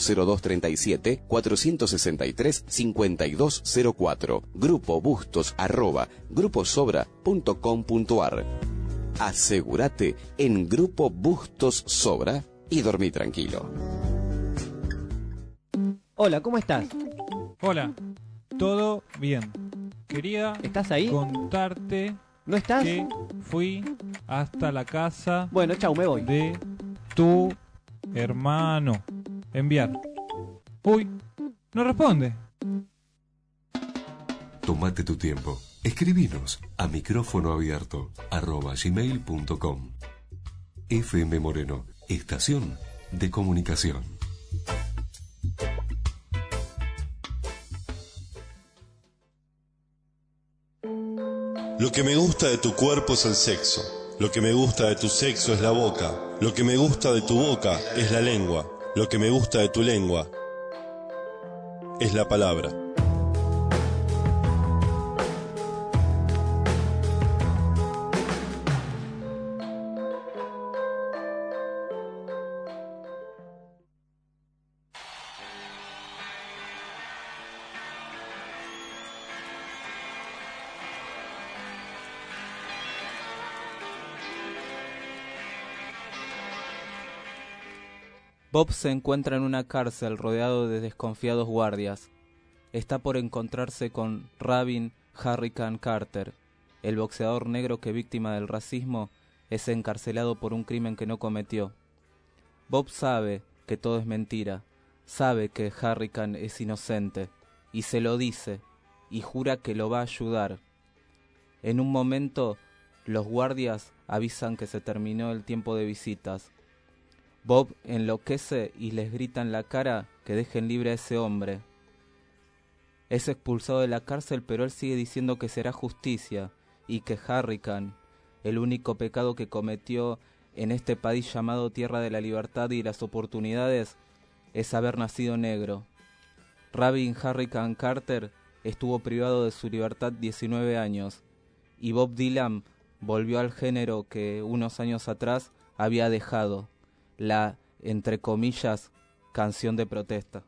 0237-463-5204, grupobustos@gruposobra.com.ar. Asegúrate en Grupo Bustos Sobra y dormí tranquilo. Hola, ¿cómo estás? Hola, todo bien. Quería ¿Estás ahí? Contarte ¿No estás? que fui hasta la casa. Bueno, chau, me voy. De tu hermano. Enviar. Uy, no responde. Tómate tu tiempo. Escribinos a micrófonoabierto@gmail.com. FM Moreno, estación de comunicación. Lo que me gusta de tu cuerpo es el sexo. Lo que me gusta de tu sexo es la boca. Lo que me gusta de tu boca es la lengua. Lo que me gusta de tu lengua es la palabra. Bob se encuentra en una cárcel rodeado de desconfiados guardias. Está por encontrarse con Rabin Hurricane Carter, el boxeador negro que, víctima del racismo, es encarcelado por un crimen que no cometió. Bob sabe que todo es mentira, sabe que Hurricane es inocente, y se lo dice, y jura que lo va a ayudar. En un momento, los guardias avisan que se terminó el tiempo de visitas. Bob enloquece y les grita en la cara que dejen libre a ese hombre. Es expulsado de la cárcel, pero él sigue diciendo que será justicia y que Harrican, el único pecado que cometió en este país llamado Tierra de la Libertad y las Oportunidades, es haber nacido negro. Rabin Harrican Carter estuvo privado de su libertad 19 años y Bob Dylan volvió al género que unos años atrás había dejado, la, entre comillas, canción de protesta.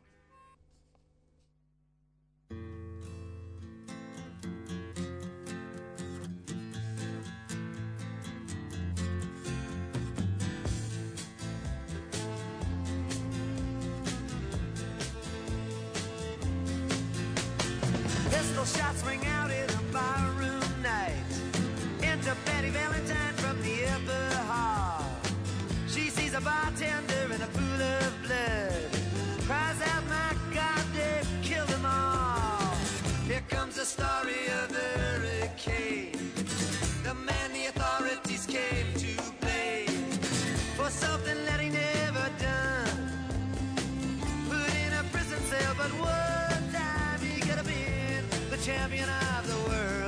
Pistol shots ring out in a barroom night. Enter Betty Valentine from the upper hall. She sees a bartender in a pool of blood. Cries out, my God, they've killed them all. Here comes the story of the hurricane. The man the authorities came to blame for something that he never done. Put in a prison cell, but one time he could have been the champion of the world.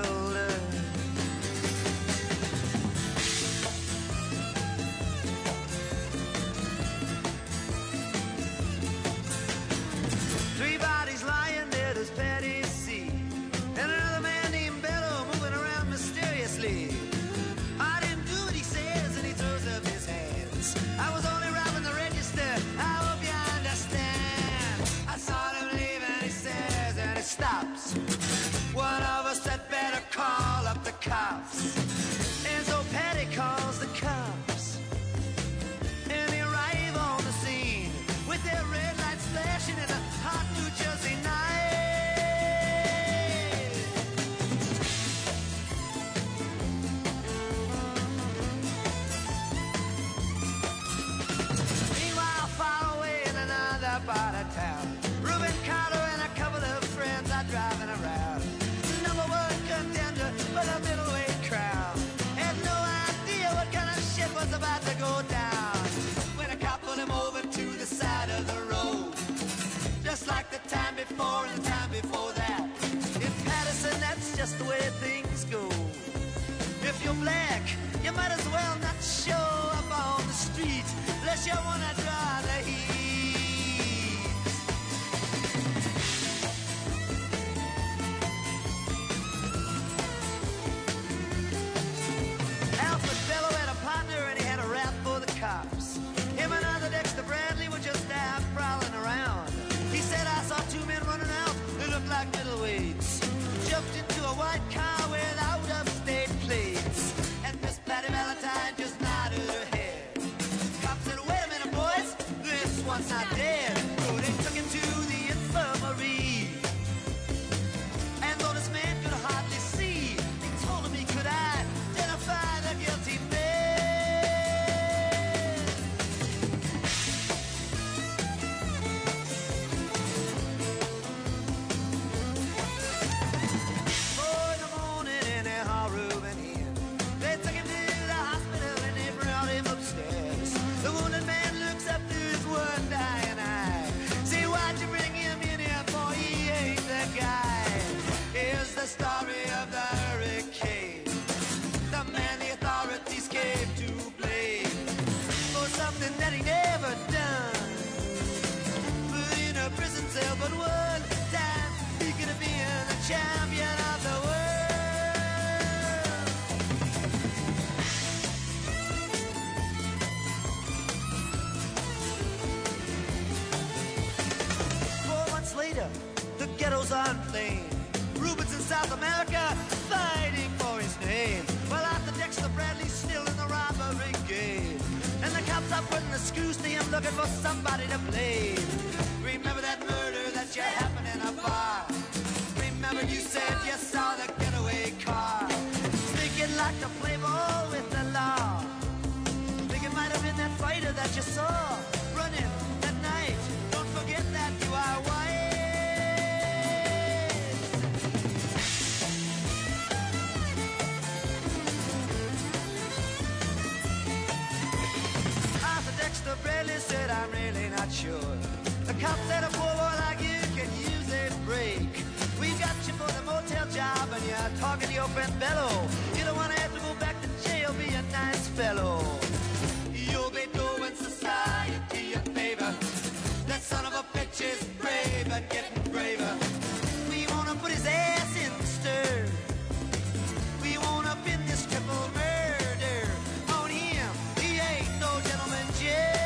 Three bodies lying there, does Patty see? And another man named Bello moving around mysteriously. I didn't do what he says, and he throws up his hands. I was only robbing the register, I hope you understand. I saw him leave and he says, and he stops. One of us had better call up the cops. And so Patty calls the cops. And they arrive on the scene with their red lights flashing in a hot New Jersey night. Meanwhile, far away in another part of town, Reuben Carter and a couple of friends are driving around. Number one contender for the middleweight crown. Had no idea what kind of shit was about to go down when a cop pulled him over to the side of the road. Just like the time before and the time before that. In Patterson, that's just the way things go. If you're black, you might as well not show up on the street unless you wanna draw the heat. Alfred Bello had a partner and he had a rap for the cops. Him and other Dexter Bradley were just out prowling around. He said, I saw two men running out, they looked like middleweights. Jumped into a white car with out-of-state plates. And Miss Patty Valentine just nodded her head. Cop said, wait a minute, boys, this one's not dead. So they took him to the infirmary. And though this man could hardly see, they told him he could identify the guilty man. The story of the hurricane, the man the authorities came to blame for something that he never done. Put in a prison cell, but one time he could have been the champion of the world. 4 months later, the ghettos are inflamed. Rubens in South America fighting for his name. Well, Arthur Dexter Bradley's still in the robbery game. And the cops are putting the screws to him looking for somebody to blame. Remember that murder that you happened in a bar? Remember you said you saw the getaway car? Think you'd like to play ball with the law? Think it might have been that fighter that you saw running that night. Don't forget that you are white. Dexter Bradley said, I'm really not sure. The cop said a poor boy like you can use a break. We friend bellow. You don't wanna have to go back to jail, be a nice fellow. You'll be doing society a favor. That son of a bitch is brave and getting braver. We wanna put his ass in the stir. We wanna pin this triple murder on him. He ain't no gentleman jail.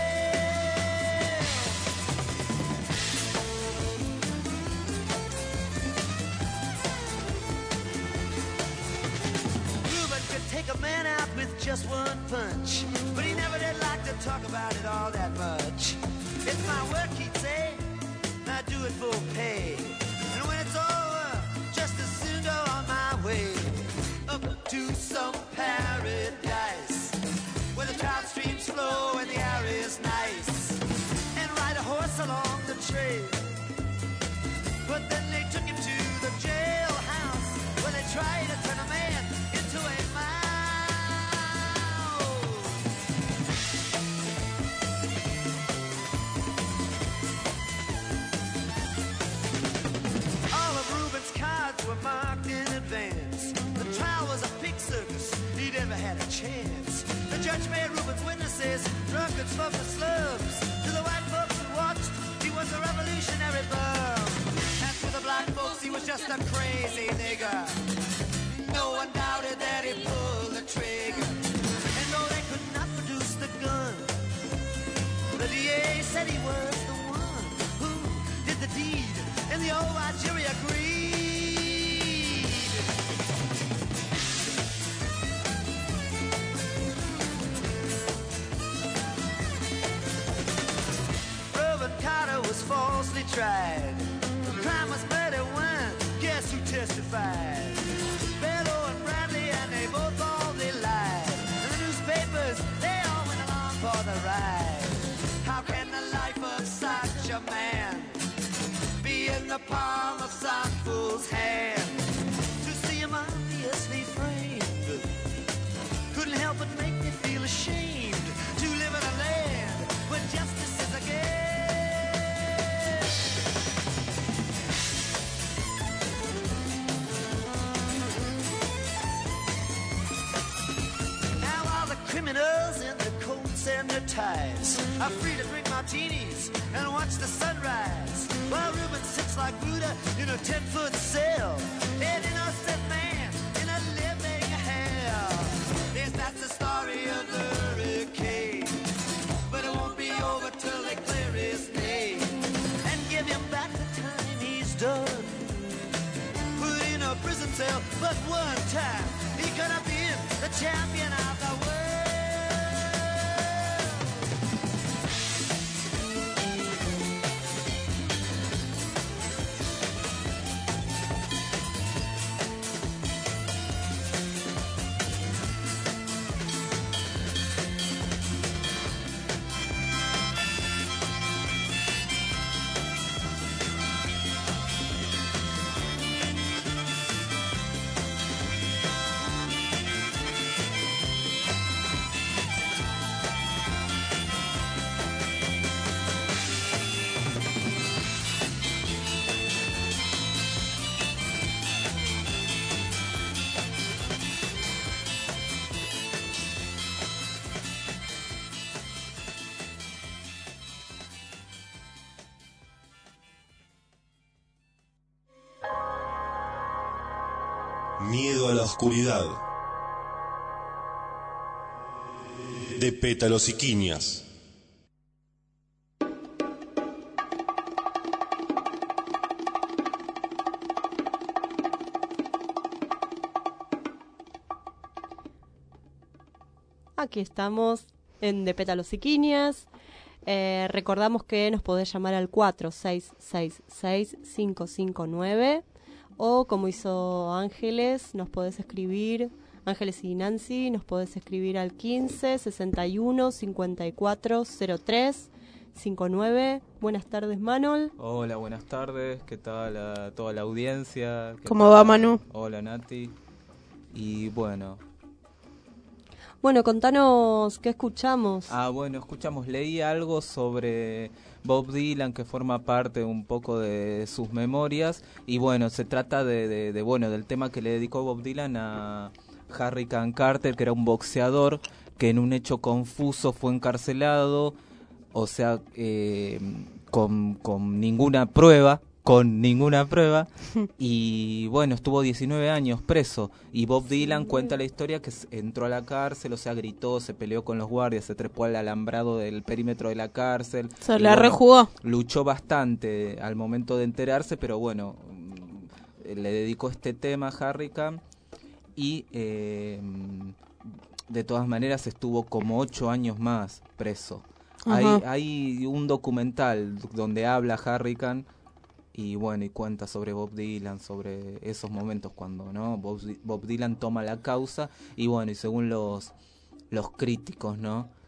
Reuben could take a man out with just one punch, but he never did like to talk about it all that much. It's my work, he'd say, I do it for pay. And when it's over, just as soon go on my way up to some paradise where the trout streams flow and the air is nice, and ride a horse along the trail. But then they took him to the jailhouse where they tried to turn a man into a mouse. All of Reuben's cards were marked in advance. The trial was a pig circus, he never had a chance. The judge made Reuben's witnesses drunkards from the slums. To the white folks who watched, he was a revolutionary bum. And to the black folks, he was just a crazy nigger. No one doubted that he pulled the trigger. And though they could not produce the gun, the DA said he was the one who did the deed, and the old white jury agreed. Reuben Carter was falsely tried. The crime was murder one. Guess who testified? Bellow and Bradley, and they both all they lied. And the newspapers, they all went along for the ride. How can the life of such a man be in the palm of some fool's hand? To see him obviously framed couldn't help but make me feel ashamed to live in a land where justice is a game. Now all the criminals in their coats and their ties are free to drink martinis and watch the sunrise, while Reuben sits like Buddha in a 10-foot cell, an innocent man in a living hell. Yes, that's the story of the hurricane, but it won't be over till they clear his name and give him back the time he's done. Put in a prison cell, but one time he could have been the champion of the world. Miedo a la oscuridad. De Pétalos y Quiñas. Aquí estamos en De Pétalos y Quiñas. Recordamos que nos podés llamar al 4666-559 o, como hizo Ángeles, nos podés escribir, Ángeles y Nancy, nos podés escribir al 1561-5403-59. Buenas tardes, Manol. Hola, buenas tardes. ¿Qué tal a toda la audiencia? ¿Cómo va, Manu? Hola, Nati. Y bueno... Bueno, contanos qué escuchamos. Bueno, leí algo sobre Bob Dylan que forma parte un poco de sus memorias y bueno, se trata del tema que le dedicó Bob Dylan a Hurricane Carter, que era un boxeador que en un hecho confuso fue encarcelado, o sea, con ninguna prueba, y bueno, estuvo 19 años preso, y Bob Dylan cuenta la historia que entró a la cárcel, o sea, gritó, se peleó con los guardias, se trepó al alambrado del perímetro de la cárcel. Se la rejugó. Luchó bastante al momento de enterarse, pero bueno, le dedicó este tema a Hurricane, y de todas maneras estuvo como 8 años más preso. Hay un documental donde habla Hurricane y bueno, y cuenta sobre Bob Dylan, sobre esos momentos cuando Bob Dylan toma la causa y bueno, y según los críticos,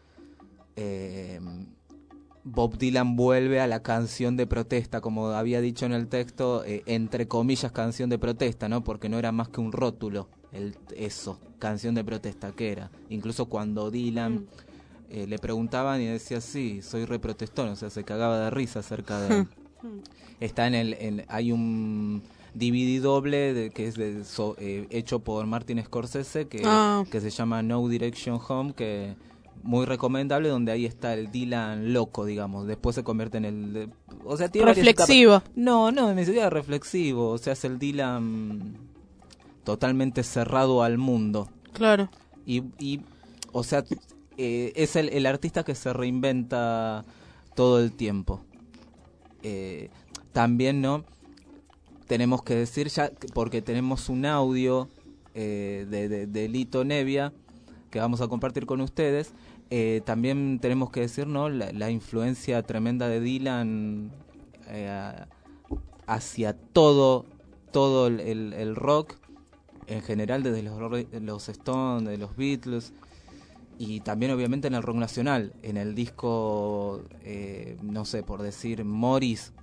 Bob Dylan vuelve a la canción de protesta, como había dicho en el texto, entre comillas canción de protesta, porque no era más que un rótulo, canción de protesta, ¿qué era? Incluso cuando Dylan le preguntaban y decía, sí, soy reprotestón, o sea, se cagaba de risa acerca de... Está hay un DVD doble que es hecho por Martin Scorsese que se llama No Direction Home, que muy recomendable, donde ahí está el Dylan loco, digamos. Después se convierte en el... o sea, tiene reflexivo. No, ni siquiera reflexivo. O sea, es el Dylan totalmente cerrado al mundo. Claro. Y o sea, es el artista que se reinventa todo el tiempo. También tenemos que decir ya, porque tenemos un audio de Lito Nevia que vamos a compartir con ustedes, también tenemos que decir la influencia tremenda de Dylan hacia todo el rock en general, desde los Stones, de los Beatles, y también obviamente en el rock nacional, en el disco, no sé, por decir, Morris,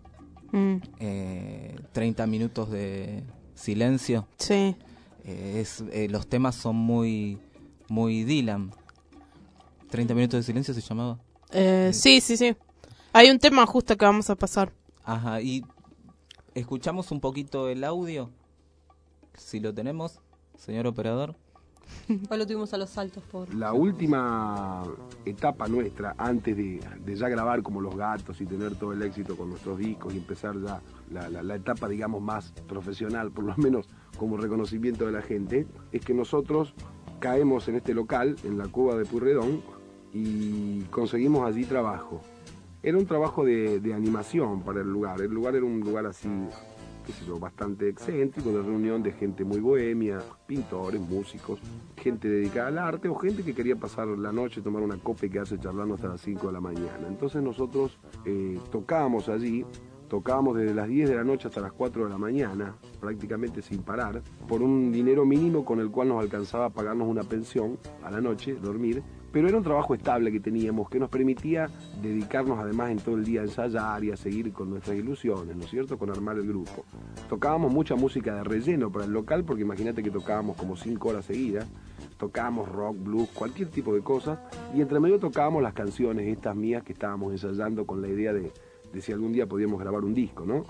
30 minutos de silencio. Sí. Los temas son muy Dylan. 30 minutos de silencio se llamaba. Sí. Hay un tema justo que vamos a pasar. Ajá, y escuchamos un poquito el audio, si lo tenemos, señor operador. Hoy lo tuvimos a los saltos, por la última etapa nuestra, antes de ya grabar como Los Gatos y tener todo el éxito con nuestros discos y empezar ya la etapa, digamos, más profesional, por lo menos como reconocimiento de la gente, es que nosotros caemos en este local, en la Cueva de Purredón, y conseguimos allí trabajo. Era un trabajo de animación para el lugar. El lugar era un lugar así, qué sé yo, bastante excéntrico, de reunión de gente muy bohemia, pintores, músicos, gente dedicada al arte o gente que quería pasar la noche, tomar una copa y quedarse charlando hasta las 5 de la mañana. Entonces nosotros tocábamos allí, tocábamos desde las 10 de la noche hasta las 4 de la mañana, prácticamente sin parar, por un dinero mínimo con el cual nos alcanzaba a pagarnos una pensión a la noche, dormir, pero era un trabajo estable que teníamos, que nos permitía dedicarnos además en todo el día a ensayar y a seguir con nuestras ilusiones, ¿no es cierto?, con armar el grupo. Tocábamos mucha música de relleno para el local, porque imagínate que tocábamos como 5 horas seguidas, tocábamos rock, blues, cualquier tipo de cosas, y entre medio tocábamos las canciones estas mías que estábamos ensayando con la idea de si algún día podíamos grabar un disco, ¿no?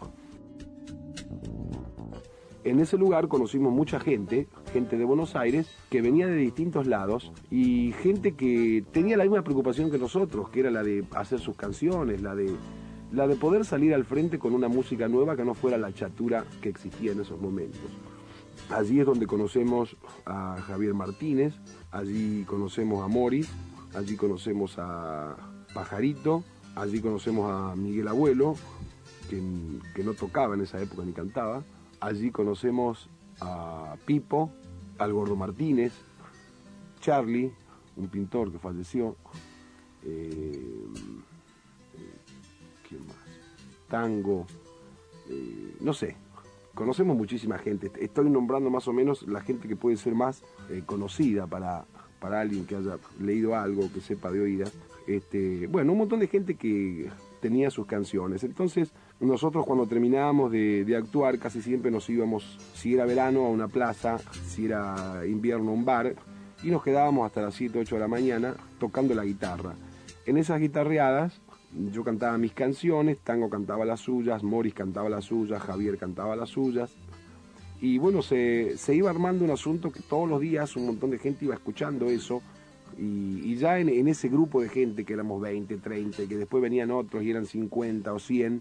En ese lugar conocimos mucha gente de Buenos Aires, que venía de distintos lados, y gente que tenía la misma preocupación que nosotros, que era la de hacer sus canciones, la de poder salir al frente con una música nueva que no fuera la chatura que existía en esos momentos. Allí es donde conocemos a Javier Martínez, allí conocemos a Morris, allí conocemos a Pajarito, allí conocemos a Miguel Abuelo, que no tocaba en esa época ni cantaba. Allí conocemos a Pipo, al Gordo Martínez, Charlie, un pintor que falleció, ¿quién más? Tango, no sé, conocemos muchísima gente. Estoy nombrando más o menos la gente que puede ser más conocida para alguien que haya leído algo, que sepa de oídas. Bueno, un montón de gente que tenía sus canciones. Entonces nosotros cuando terminábamos de actuar casi siempre nos íbamos, si era verano, a una plaza, si era invierno, a un bar, y nos quedábamos hasta las 7, 8 de la mañana tocando la guitarra. En esas guitarreadas yo cantaba mis canciones, Tango cantaba las suyas, Morris cantaba las suyas, Javier cantaba las suyas. Y bueno, se iba armando un asunto que todos los días un montón de gente iba escuchando eso. Y ya en ese grupo de gente, que éramos 20, 30, que después venían otros y eran 50 o 100,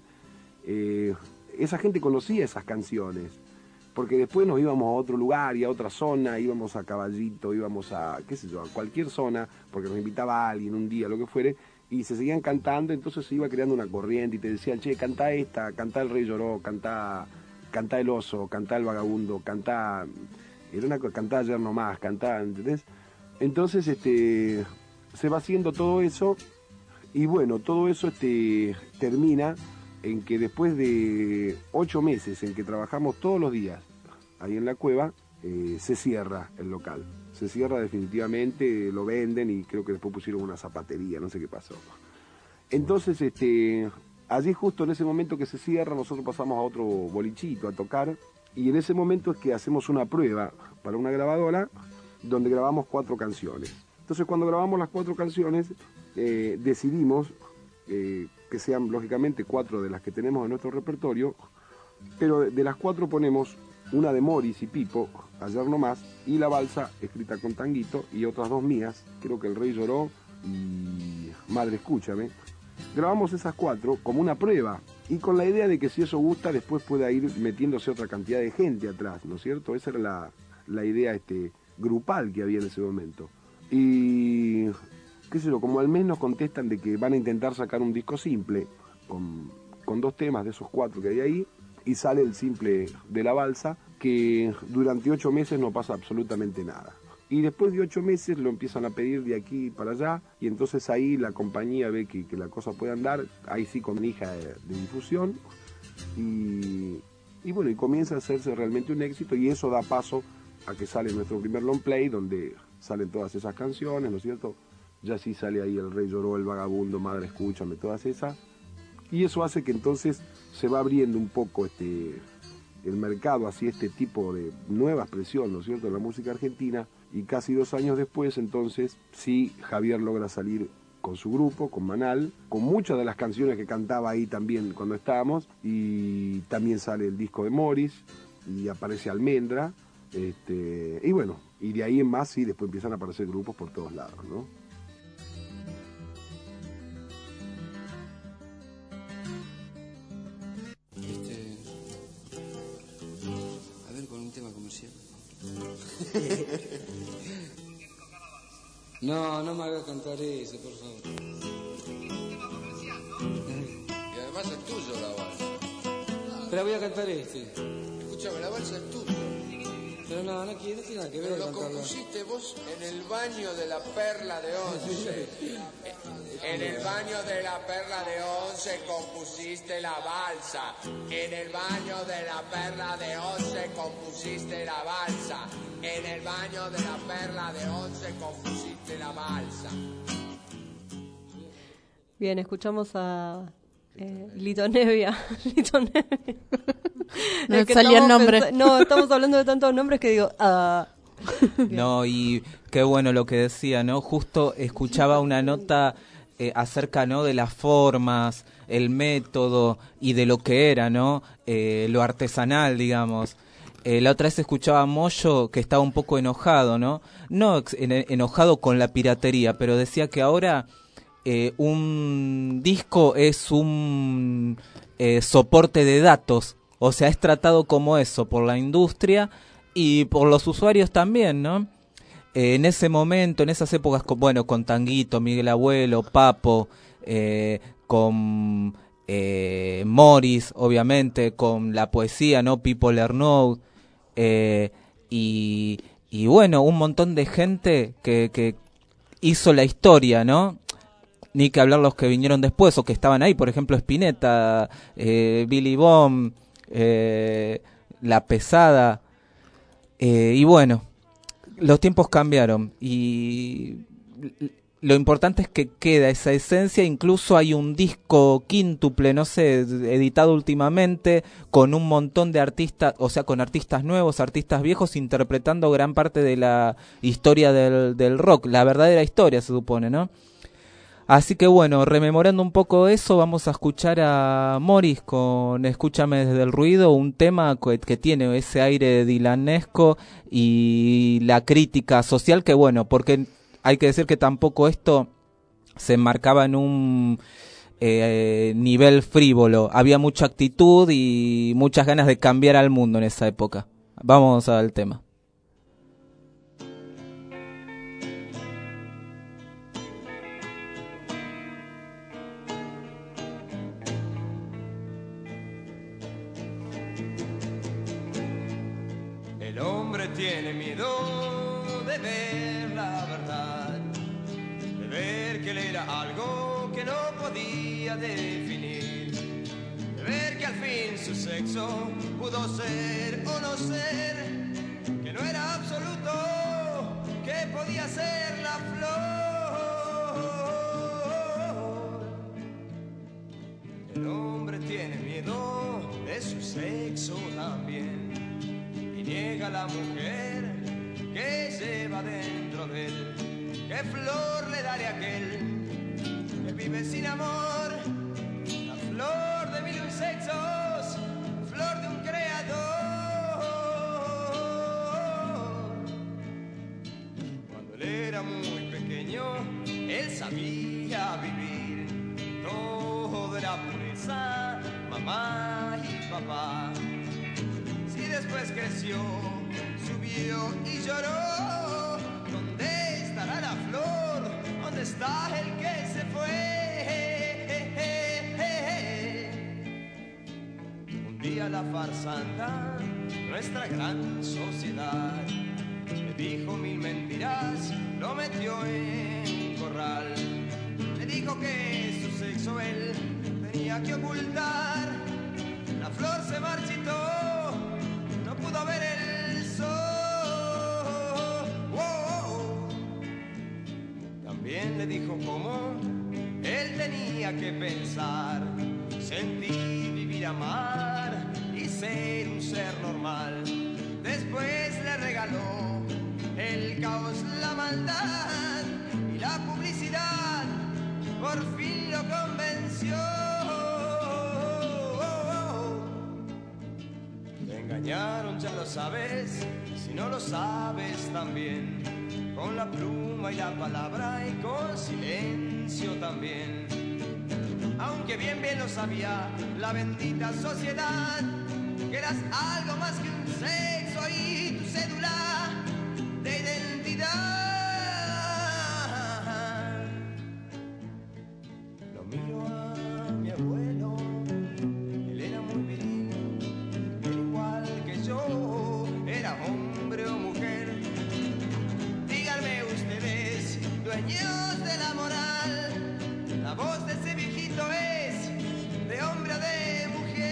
esa gente conocía esas canciones. Porque después nos íbamos a otro lugar y a otra zona, íbamos a Caballito, íbamos a, qué sé yo, a cualquier zona, porque nos invitaba a alguien un día, lo que fuere, y se seguían cantando, entonces se iba creando una corriente y te decían, che, canta esta, canta El Rey Lloró, canta El Oso, canta El Vagabundo, canta Ayer Nomás, canta, ¿entendés? Entonces se va haciendo todo eso, y bueno, todo eso termina en que después de 8 meses en que trabajamos todos los días ahí en la cueva, se cierra el local. Se cierra definitivamente, lo venden y creo que después pusieron una zapatería, no sé qué pasó. Entonces, allí justo en ese momento que se cierra, nosotros pasamos a otro bolichito a tocar, y en ese momento es que hacemos una prueba para una grabadora donde grabamos 4 canciones. Entonces cuando grabamos las 4 canciones, decidimos que sean lógicamente 4 de las que tenemos en nuestro repertorio, pero de las 4 ponemos una de Morris y Pipo, Ayer Nomás, y la balsa escrita con Tanguito, y otras 2 mías, creo que El Rey Lloró y Madre Escúchame. Grabamos esas 4 como una prueba, y con la idea de que si eso gusta, después pueda ir metiéndose otra cantidad de gente atrás, ¿no es cierto? Esa era la idea grupal que había en ese momento. Y qué sé yo, como al mes nos contestan de que van a intentar sacar un disco simple con 2 temas de esos 4 que hay ahí, y sale el simple de la balsa, que durante 8 meses no pasa absolutamente nada. Y después de 8 meses lo empiezan a pedir de aquí para allá, y entonces ahí la compañía ve que la cosa puede andar, ahí sí con hija de difusión, y bueno, y comienza a hacerse realmente un éxito, y eso da paso a que sale nuestro primer long play, donde salen todas esas canciones, ¿no es cierto? Ya sí sale ahí El Rey Lloró, El Vagabundo, Madre Escúchame, todas esas. Y eso hace que entonces se va abriendo un poco el mercado hacia este tipo de nueva expresión, ¿no es cierto?, en la música argentina. Y casi 2 años después, entonces, sí, Javier logra salir con su grupo, con Manal, con muchas de las canciones que cantaba ahí también cuando estábamos, y también sale el disco de Morris, y aparece Almendra, y bueno, y de ahí en más, sí, después empiezan a aparecer grupos por todos lados, ¿no? A ver, con un tema comercial. No me hagas cantar ese, por favor. Y además es tuyo la balsa. Pero voy a cantar este. Escúchame, la balsa es tuya. Pero no tiene nada que ver. Pero lo compusiste vos en el baño de la Perla de Once. En el baño de la Perla de Once compusiste la balsa. En el baño de la Perla de Once compusiste la balsa. En el baño de la Perla de Once compusiste la balsa. Bien, escuchamos a Lito Nevia. Lito Nevia. No salía el nombre. No, estamos hablando de tantos nombres que digo... No, y qué bueno lo que decía, ¿no? Justo escuchaba una nota acerca, ¿no?, de las formas, el método y de lo que era, ¿no? Lo artesanal, digamos. La otra vez escuchaba a Moyo que estaba un poco enojado, ¿no? No enojado con la piratería, pero decía que ahora un disco es un soporte de datos. O sea, es tratado como eso por la industria y por los usuarios también, ¿no? En ese momento, en esas épocas, con Tanguito, Miguel Abuelo, Papo, con Morris, obviamente, con la poesía, ¿no? Pipo Lernoud, y bueno, un montón de gente que hizo la historia, ¿no? Ni que hablar los que vinieron después o que estaban ahí, por ejemplo, Spinetta, Billy Bomb, La Pesada, y bueno, los tiempos cambiaron y lo importante es que queda esa esencia. Incluso hay un disco quíntuple, no sé, editado últimamente, con un montón de artistas, o sea, con artistas nuevos, artistas viejos, interpretando gran parte de la historia del rock, la verdadera historia, se supone, ¿no? Así que bueno, rememorando un poco eso, vamos a escuchar a Morris con Escúchame desde el ruido, un tema que tiene ese aire dilanesco y la crítica social, que bueno, porque hay que decir que tampoco esto se enmarcaba en un nivel frívolo. Había mucha actitud y muchas ganas de cambiar al mundo en esa época. Vamos al tema. El hombre tiene miedo de ver la verdad, de ver que él era algo que no podía definir, de ver que al fin su sexo pudo ser o no ser, que no era absoluto, que podía ser la flor. El hombre tiene miedo de su sexo también, niega a la mujer que lleva dentro de él. ¿Qué flor le daré a aquel que vive sin amor? La flor de mil y un sexos, flor de un creador. Cuando él era muy pequeño, él sabía vivir. Todo era pureza, mamá y papá. Y después creció, subió y lloró. ¿Dónde estará la flor? ¿Dónde está el que se fue? Un día la farsanta, nuestra gran sociedad, le dijo mil mentiras, lo metió en un corral. Le dijo que su sexo él tenía que ocultar. La flor se marchitó, pudo ver el sol. Wow. También le dijo cómo él tenía que pensar, sentir, vivir, amar y ser un ser normal. Después le regaló el caos, la maldad y la publicidad. Por fin lo convenció. Engañaron, ya lo sabes, si no lo sabes también, con la pluma y la palabra y con silencio también. Aunque bien lo sabía la bendita sociedad, que eras algo más que un sexo y tu cédula de identidad. Lo miro a mi abuelo, él era muy viril, era hombre o mujer. Díganme ustedes, dueños de la moral, la voz de ese viejito es de hombre o de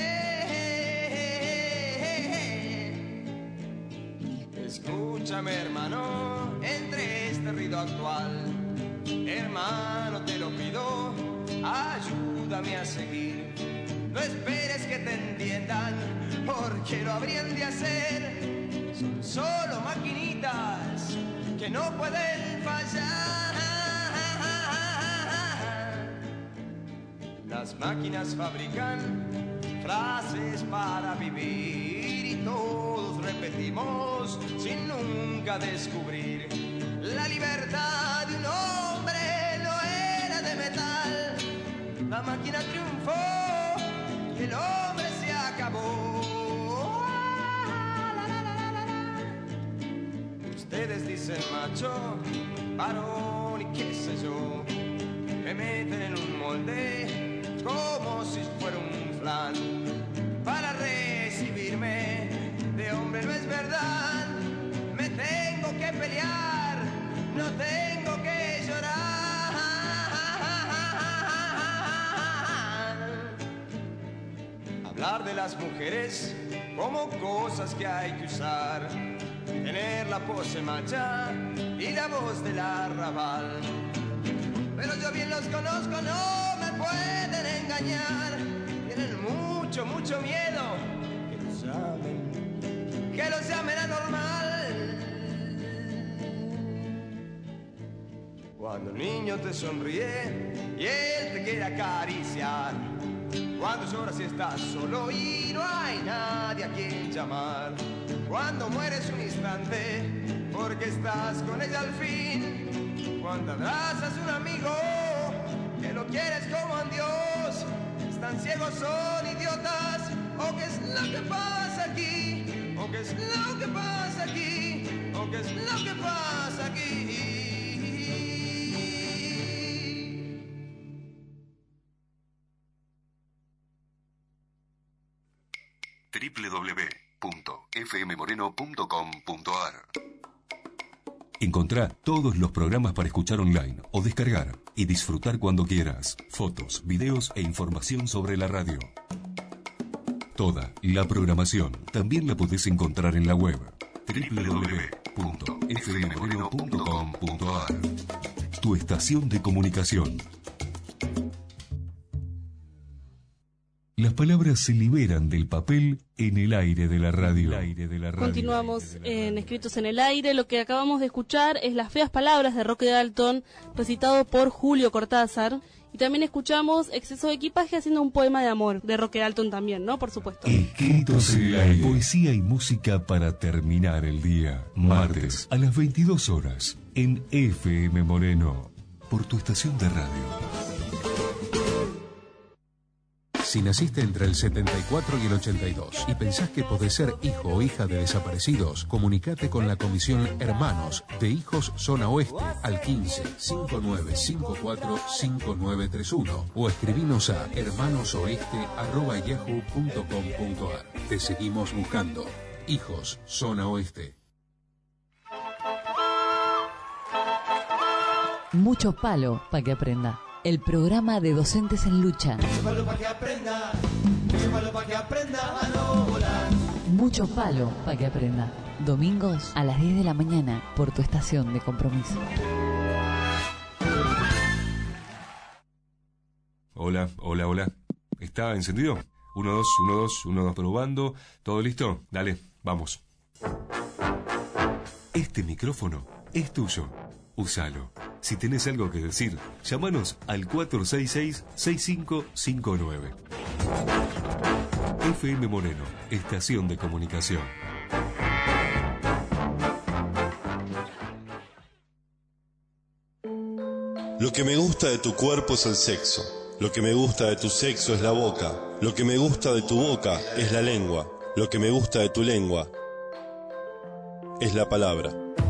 mujer. Escúchame, hermano, entre este ruido actual, hermano, te lo pido, ayúdame a seguir. No esperes que te entiendan, porque lo habrían de hacer. Son solo maquinitas que no pueden fallar. Las máquinas fabrican frases para vivir y todos repetimos sin nunca descubrir. La libertad de un hombre no era de metal. La máquina triunfó y el hombre se acabó. Ustedes dicen macho, varón y qué sé yo, me meten en un molde como si fuera un flan. Para recibirme de hombre no es verdad, me tengo que pelear, no tengo que llorar. Hablar de las mujeres como cosas que hay que usar, tener la pose macha y la voz del arrabal. conozco no me pueden engañar. Tienen mucho, mucho miedo que los llamen anormal. Cuando el niño te sonríe y él te quiere acariciar, cuando lloras y estás solo y no hay nadie a quien llamar, cuando mueres un instante porque estás con ella al fin, cuando abrazas a un amigo que lo quieres como a un Dios, están ciegos, son idiotas, o qué es lo que pasa aquí, o qué es lo que pasa aquí, o qué es lo que pasa aquí. www.fmmoreno.com.ar. Encontrá todos los programas para escuchar online o descargar y disfrutar cuando quieras. Fotos, videos e información sobre la radio. Toda la programación también la podés encontrar en la web www.fmmoreno.com.ar. Tu estación de comunicación. Las palabras se liberan del papel en el aire de la radio. Continuamos en Escritos en el Aire. Lo que acabamos de escuchar es Las feas palabras de Roque Dalton, recitado por Julio Cortázar. Y también escuchamos Exceso de equipaje haciendo un poema de amor, de Roque Dalton también, ¿no? Por supuesto. Escritos en el Aire. Poesía y música para terminar el día. Martes a las 22 horas en FM Moreno, por tu estación de radio. Si naciste entre el 74 y el 82 y pensás que podés ser hijo o hija de desaparecidos, comunicate con la Comisión Hermanos de Hijos Zona Oeste al 15-5954-5931 o escribinos a hermanosoeste@yahoo.com.ar. Te seguimos buscando. Hijos Zona Oeste. Mucho palo para que aprenda. El programa de docentes en lucha. Mucho palo para que aprenda, mucho palo para que aprenda a no volar. Mucho palo para que aprenda. Domingos a las 10 de la mañana por tu estación de compromiso. Hola, hola, hola. ¿Está encendido? 1, 2, 1, 2, 1, 2, probando. ¿Todo listo? Dale, vamos. Este micrófono es tuyo. Úsalo. Si tenés algo que decir, llámanos al 466-6559. FM Moreno, estación de comunicación. Lo que me gusta de tu cuerpo es el sexo. Lo que me gusta de tu sexo es la boca. Lo que me gusta de tu boca es la lengua. Lo que me gusta de tu lengua es la palabra.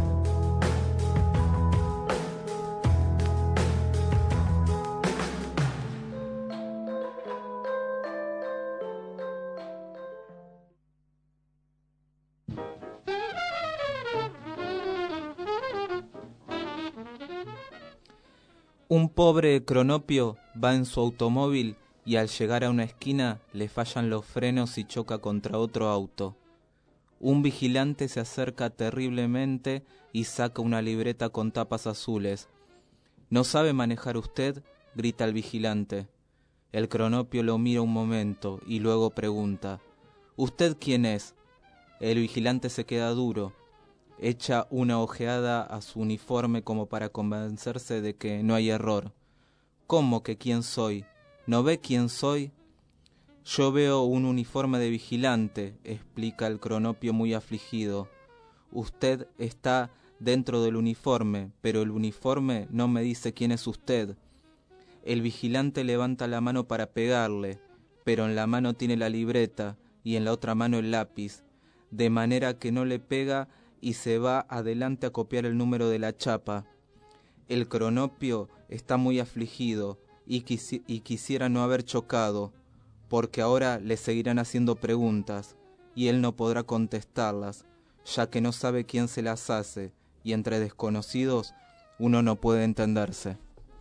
Un pobre cronopio va en su automóvil y al llegar a una esquina le fallan los frenos y choca contra otro auto. Un vigilante se acerca terriblemente y saca una libreta con tapas azules. ¿No sabe manejar usted?, grita el vigilante. El cronopio lo mira un momento y luego pregunta: ¿Usted quién es? El vigilante se queda duro. Echa una ojeada a su uniforme como para convencerse de que no hay error. ¿Cómo que quién soy? ¿No ve quién soy? Yo veo un uniforme de vigilante, explica el cronopio muy afligido. Usted está dentro del uniforme, pero el uniforme no me dice quién es usted. El vigilante levanta la mano para pegarle, pero en la mano tiene la libreta y en la otra mano el lápiz, de manera que no le pega y se va adelante a copiar el número de la chapa. El cronopio está muy afligido y quisiera no haber chocado, porque ahora le seguirán haciendo preguntas y él no podrá contestarlas, ya que no sabe quién se las hace y entre desconocidos uno no puede entenderse.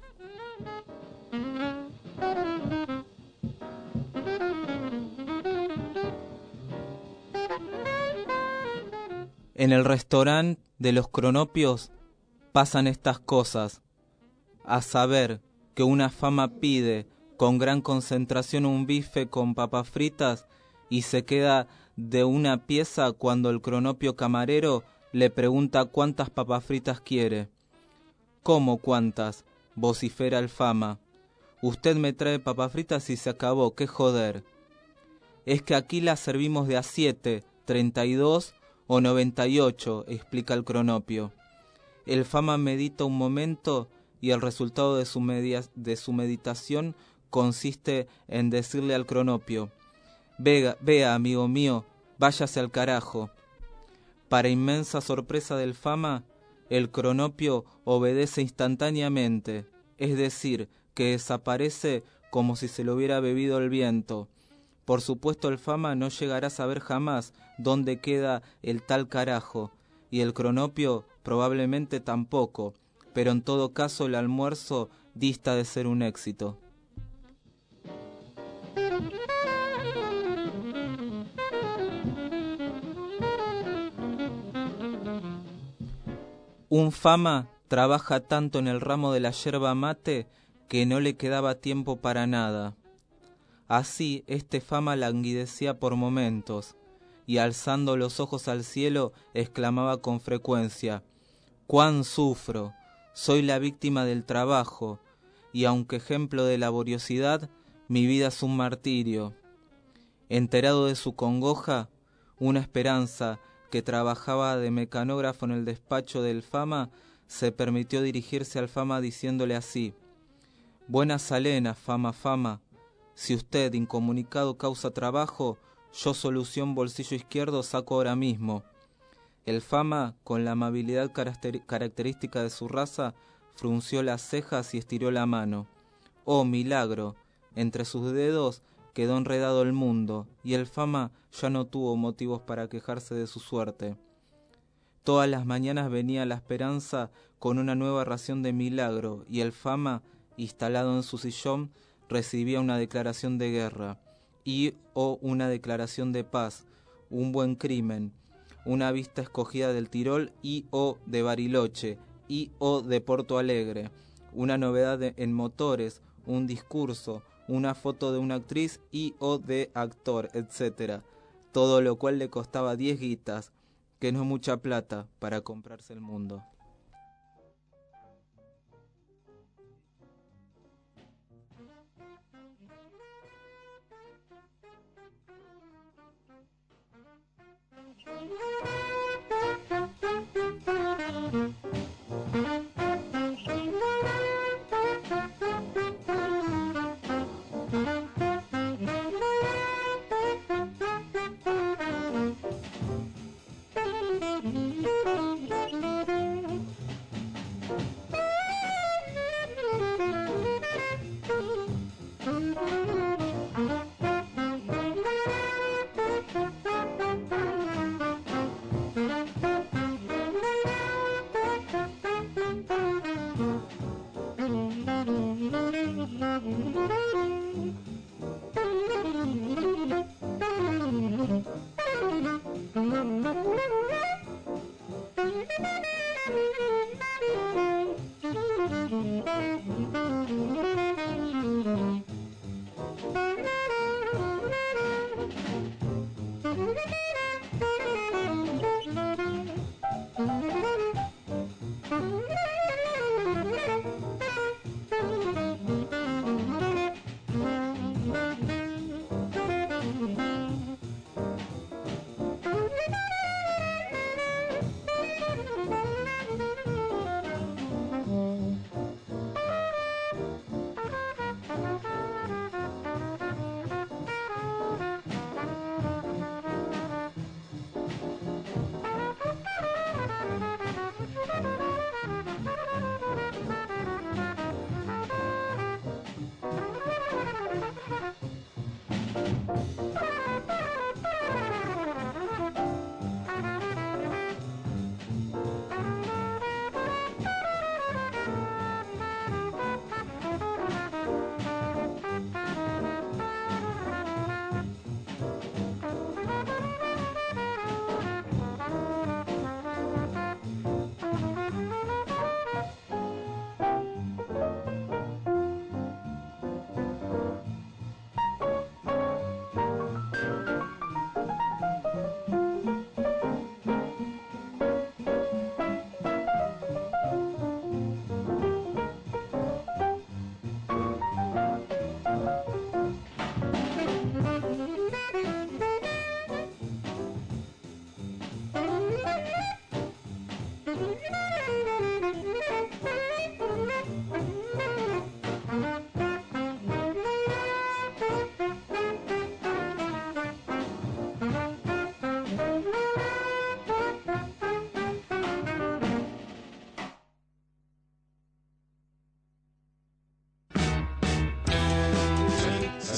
En el restaurante de los cronopios pasan estas cosas, a saber, que una fama pide con gran concentración un bife con papas fritas y se queda de una pieza cuando el cronopio camarero le pregunta cuántas papas fritas quiere. ¿Cómo cuántas?, vocifera el fama. Usted me trae papas fritas y se acabó, qué joder. Es que aquí las servimos de a 7, 32 o 98, explica el cronopio. El fama medita un momento y el resultado de su meditación consiste en decirle al cronopio: vea, amigo mío, váyase al carajo. Para inmensa sorpresa del fama, el cronopio obedece instantáneamente, es decir, que desaparece como si se lo hubiera bebido el viento. Por supuesto, el fama no llegará a saber jamás dónde queda el tal carajo, y el cronopio probablemente tampoco, pero en todo caso el almuerzo dista de ser un éxito. Un fama trabaja tanto en el ramo de la yerba mate que no le quedaba tiempo para nada. Así este fama languidecía por momentos, y alzando los ojos al cielo exclamaba con frecuencia: «¡Cuán sufro! Soy la víctima del trabajo, y aunque ejemplo de laboriosidad, mi vida es un martirio». Enterado de su congoja, una esperanza que trabajaba de mecanógrafo en el despacho del fama se permitió dirigirse al fama diciéndole así: «Buena salena, fama, si usted incomunicado causa trabajo, yo solución bolsillo izquierdo saco ahora mismo». El fama, con la amabilidad característica de su raza, frunció las cejas y estiró la mano. ¡Oh, milagro! Entre sus dedos quedó enredado el mundo, y el fama ya no tuvo motivos para quejarse de su suerte. Todas las mañanas venía la esperanza con una nueva ración de milagro, y el fama, instalado en su sillón, recibía una declaración de guerra, o una declaración de paz, un buen crimen, una vista escogida del Tirol o de Bariloche, o de Porto Alegre, una novedad en motores, un discurso, una foto de una actriz o de actor, etc. Todo lo cual le costaba 10 guitas, que no es mucha plata para comprarse el mundo.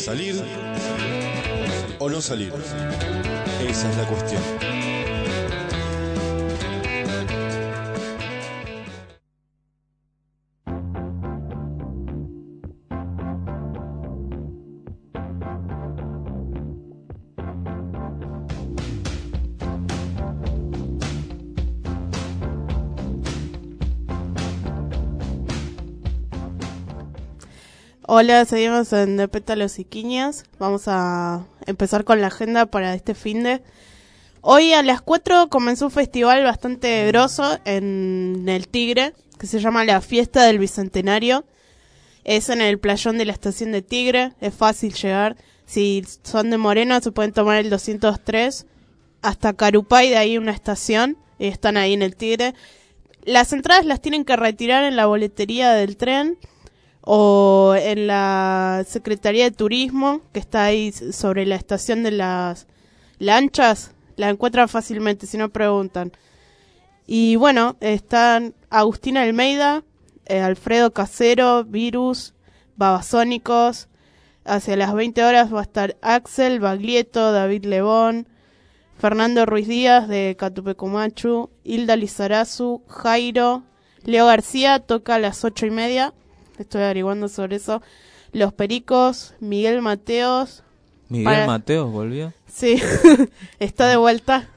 ¿Salir o no salir? Esa es la cuestión. Hola, seguimos en De Pétalos y Quiñas. Vamos a empezar con la agenda para este finde. Hoy a las 4 comenzó un festival bastante grosso en el Tigre, que se llama la Fiesta del Bicentenario. Es en el playón de la estación de Tigre, es fácil llegar. Si son de Moreno se pueden tomar el 203 hasta Carupay, de ahí una estación, y están ahí en el Tigre. Las entradas las tienen que retirar en la boletería del tren o en la Secretaría de Turismo, que está ahí sobre la estación de las lanchas. La encuentran fácilmente, si no preguntan. Y bueno, están Agustina Almeida, Alfredo Casero, Virus, Babasónicos. Hacia las 20 horas va a estar Axel Baglietto, David Lebón, Fernando Ruiz Díaz de Catupecumachu, Hilda Lizarazu, Jairo, Leo García toca a las 8:30. Estoy averiguando sobre eso. Los Pericos, Miguel Mateos. ¿Miguel Mateos volvió? Sí, está de vuelta.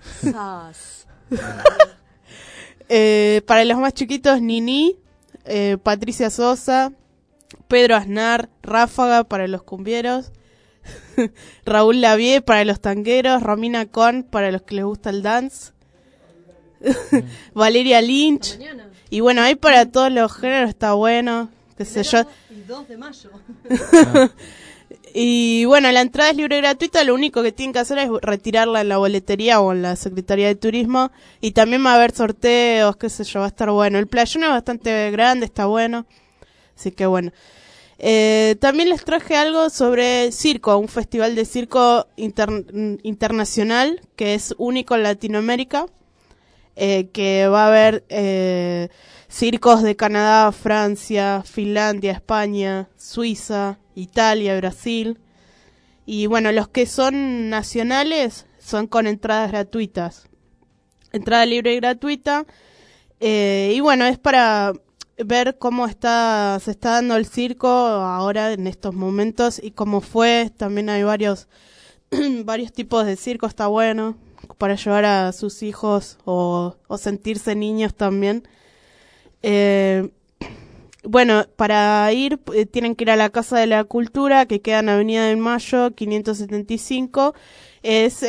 Para los más chiquitos, Nini, Patricia Sosa, Pedro Aznar, Ráfaga para los cumbieros, Raúl Lavie para los tangueros, Romina Con para los que les gusta el dance, Valeria Lynch. Y bueno, ahí para todos los géneros está bueno. Qué sé yo. Y 2 de mayo. Y bueno, la entrada es libre y gratuita, lo único que tienen que hacer es retirarla en la boletería o en la Secretaría de Turismo, y también va a haber sorteos, qué sé yo, va a estar bueno. El playón es bastante grande, está bueno, así que bueno. También les traje algo sobre circo, un festival de circo internacional que es único en Latinoamérica, que va a haber circos de Canadá, Francia, Finlandia, España, Suiza, Italia, Brasil. Y bueno, los que son nacionales son con entradas gratuitas. Entrada libre y gratuita. Y bueno, es para ver cómo se está dando el circo ahora en estos momentos y cómo fue. También hay varios tipos de circo, está bueno para llevar a sus hijos o sentirse niños también. Bueno, para ir tienen que ir a la Casa de la Cultura, que queda en Avenida del Mayo 575. Es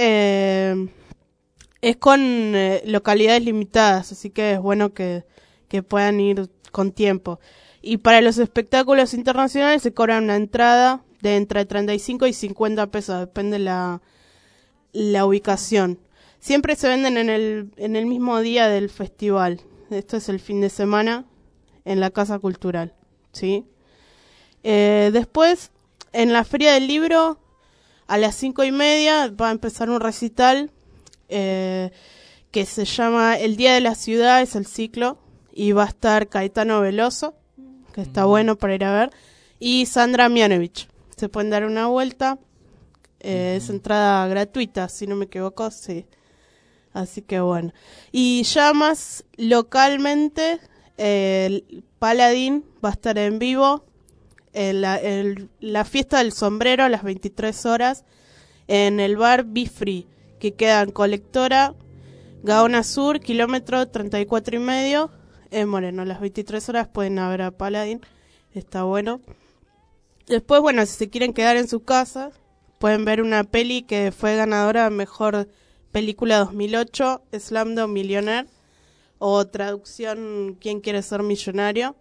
con localidades limitadas, así que es bueno que puedan ir con tiempo. Y para los espectáculos internacionales se cobra una entrada de entre 35 y 50 pesos, depende la ubicación. Siempre se venden en el mismo día del festival. Esto es el fin de semana en la Casa Cultural, ¿sí? Después, en la Feria del Libro, a las 5:30 va a empezar un recital que se llama El Día de la Ciudad, es el ciclo, y va a estar Caetano Veloso, que está bueno para ir a ver, y Sandra Mianovich. Se pueden dar una vuelta, es entrada gratuita, si no me equivoco, sí. Así que bueno. Y ya más localmente, el Paladín va a estar en vivo en la fiesta del sombrero a las 23 horas en el bar Be Free, que queda en Colectora, Gaona Sur, kilómetro 34,5, en Moreno. A las 23 horas pueden ver a Paladín, está bueno. Después, bueno, si se quieren quedar en su casa, pueden ver una peli que fue ganadora de Mejor Película 2008, Slumdog Millionaire, o traducción ¿Quién quiere ser millonario?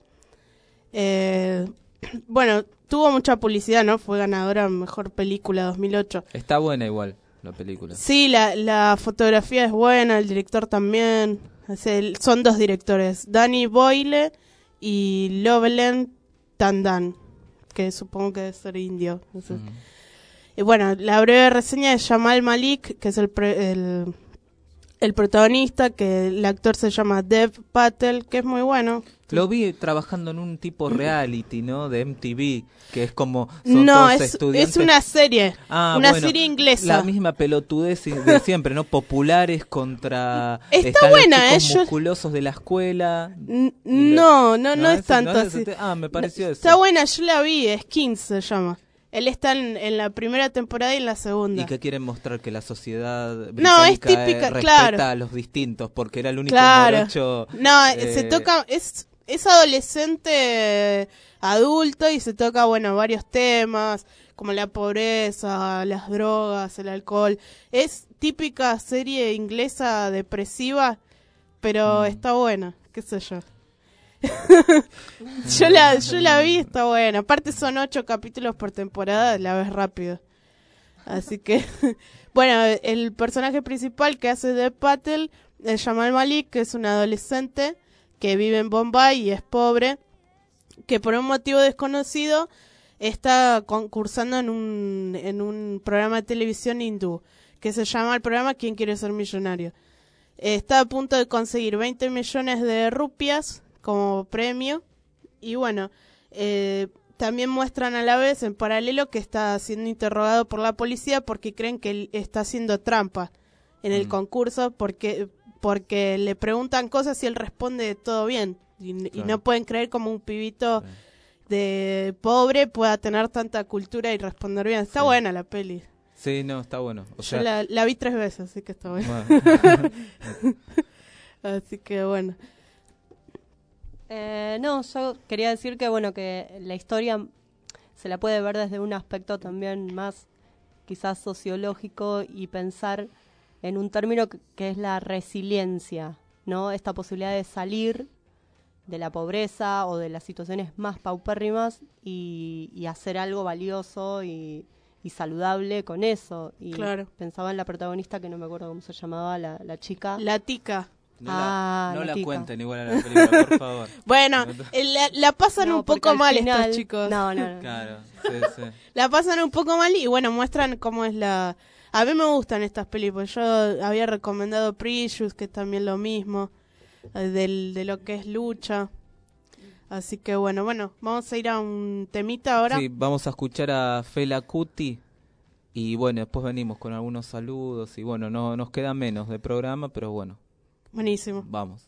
Bueno, tuvo mucha publicidad, ¿no? Fue ganadora de Mejor Película 2008. Está buena igual la película. Sí, la fotografía es buena, el director también. Son 2 directores, Danny Boyle y Loveland Tandon, que supongo que debe ser indio. No sé. Y bueno, la breve reseña de Jamal Malik, que es el protagonista, que el actor se llama Dev Patel, que es muy bueno. Lo vi trabajando en un tipo reality, ¿no? De MTV, que es como... Son No, todos es estudiantes. una serie. Una serie inglesa. La misma pelotudez de siempre, ¿no? Populares contra... Está están buena, los chicos musculosos de la escuela. No es tanto así. Me pareció eso. Está buena, yo la vi, Skins se llama. Él está en la primera temporada y en la segunda. Y que quieren mostrar que la sociedad británica No, es típica, respeta claro. a los distintos, porque era el único Claro. morocho. No, se toca, es adolescente adulto y se toca, bueno, varios temas, como la pobreza, las drogas, el alcohol. Es típica serie inglesa depresiva, pero está buena, qué sé yo. yo la vi, está buena. Aparte son 8 capítulos por temporada, la ves rápido. Así que, bueno, el personaje principal que hace de Patel es Jamal Malik, que es un adolescente que vive en Bombay y es pobre, que por un motivo desconocido está concursando en un programa de televisión hindú, que se llama el programa ¿Quién quiere ser millonario? Está a punto de conseguir 20 millones de rupias como premio, y bueno, también muestran a la vez en paralelo que está siendo interrogado por la policía porque creen que él está haciendo trampa en el concurso, porque le preguntan cosas y él responde todo bien, y no pueden creer como un pibito de pobre pueda tener tanta cultura y responder bien. Está buena la peli. Sí, no, está bueno. O sea, yo la vi 3 veces, así que está buena. Así que bueno. No, yo quería decir que bueno, que la historia se la puede ver desde un aspecto también más quizás sociológico y pensar en un término que es la resiliencia, ¿no? Esta posibilidad de salir de la pobreza o de las situaciones más paupérrimas y hacer algo valioso y saludable con eso. Y claro. Pensaba en la protagonista, que no me acuerdo cómo se llamaba, la chica. La tica. No la cuenten igual a la película, por favor. Bueno, la pasan un poco mal estos chicos. No. Claro, sí. La pasan un poco mal y bueno, muestran cómo es la... A mí me gustan estas películas. Yo había recomendado Precious, que es también lo mismo, de lo que es lucha. Así que bueno, vamos a ir a un temita ahora. Sí, vamos a escuchar a Fela Kuti. Y bueno, después venimos con algunos saludos. Y bueno, no nos queda menos de programa, pero bueno. Buenísimo. Vamos.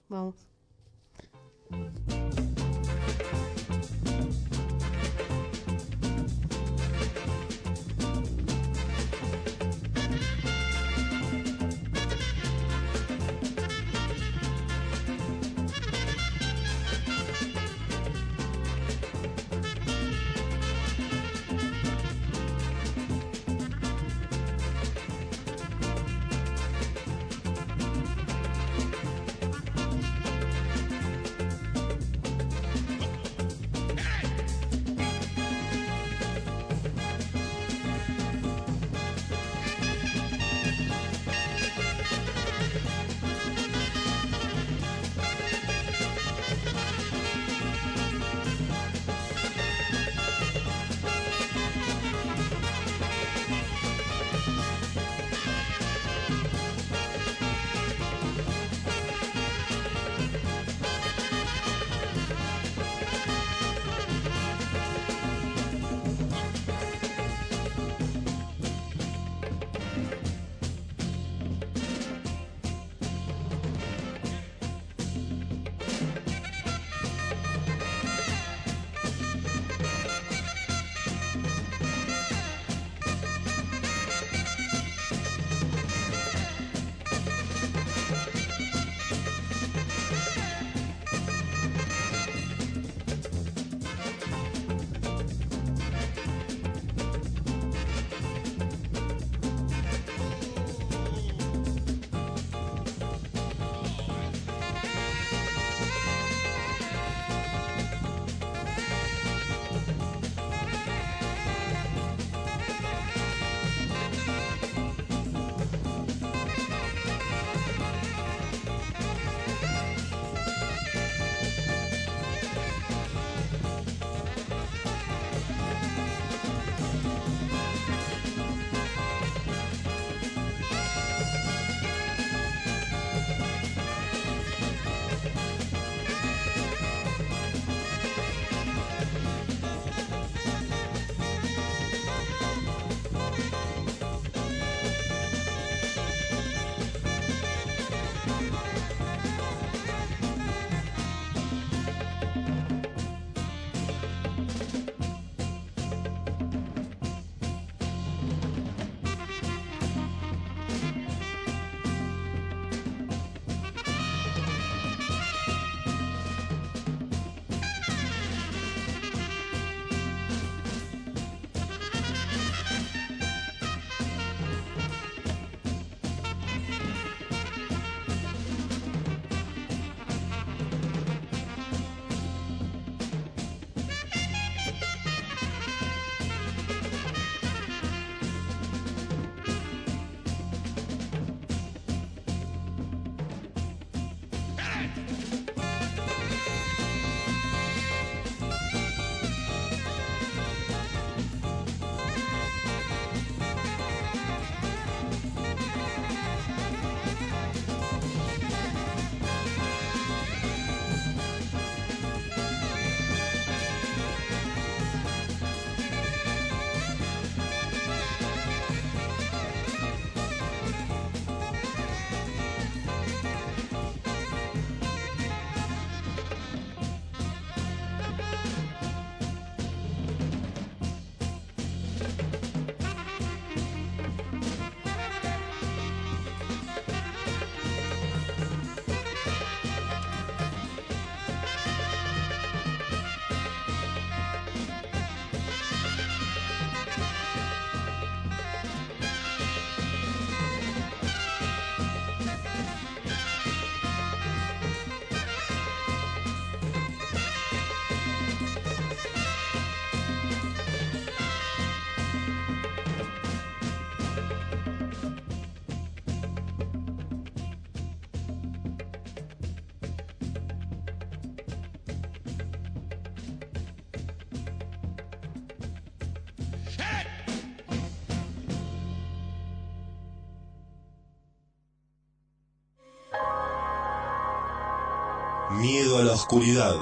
Miedo a la oscuridad.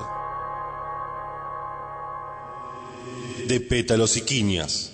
De Pétalos y Quiñas.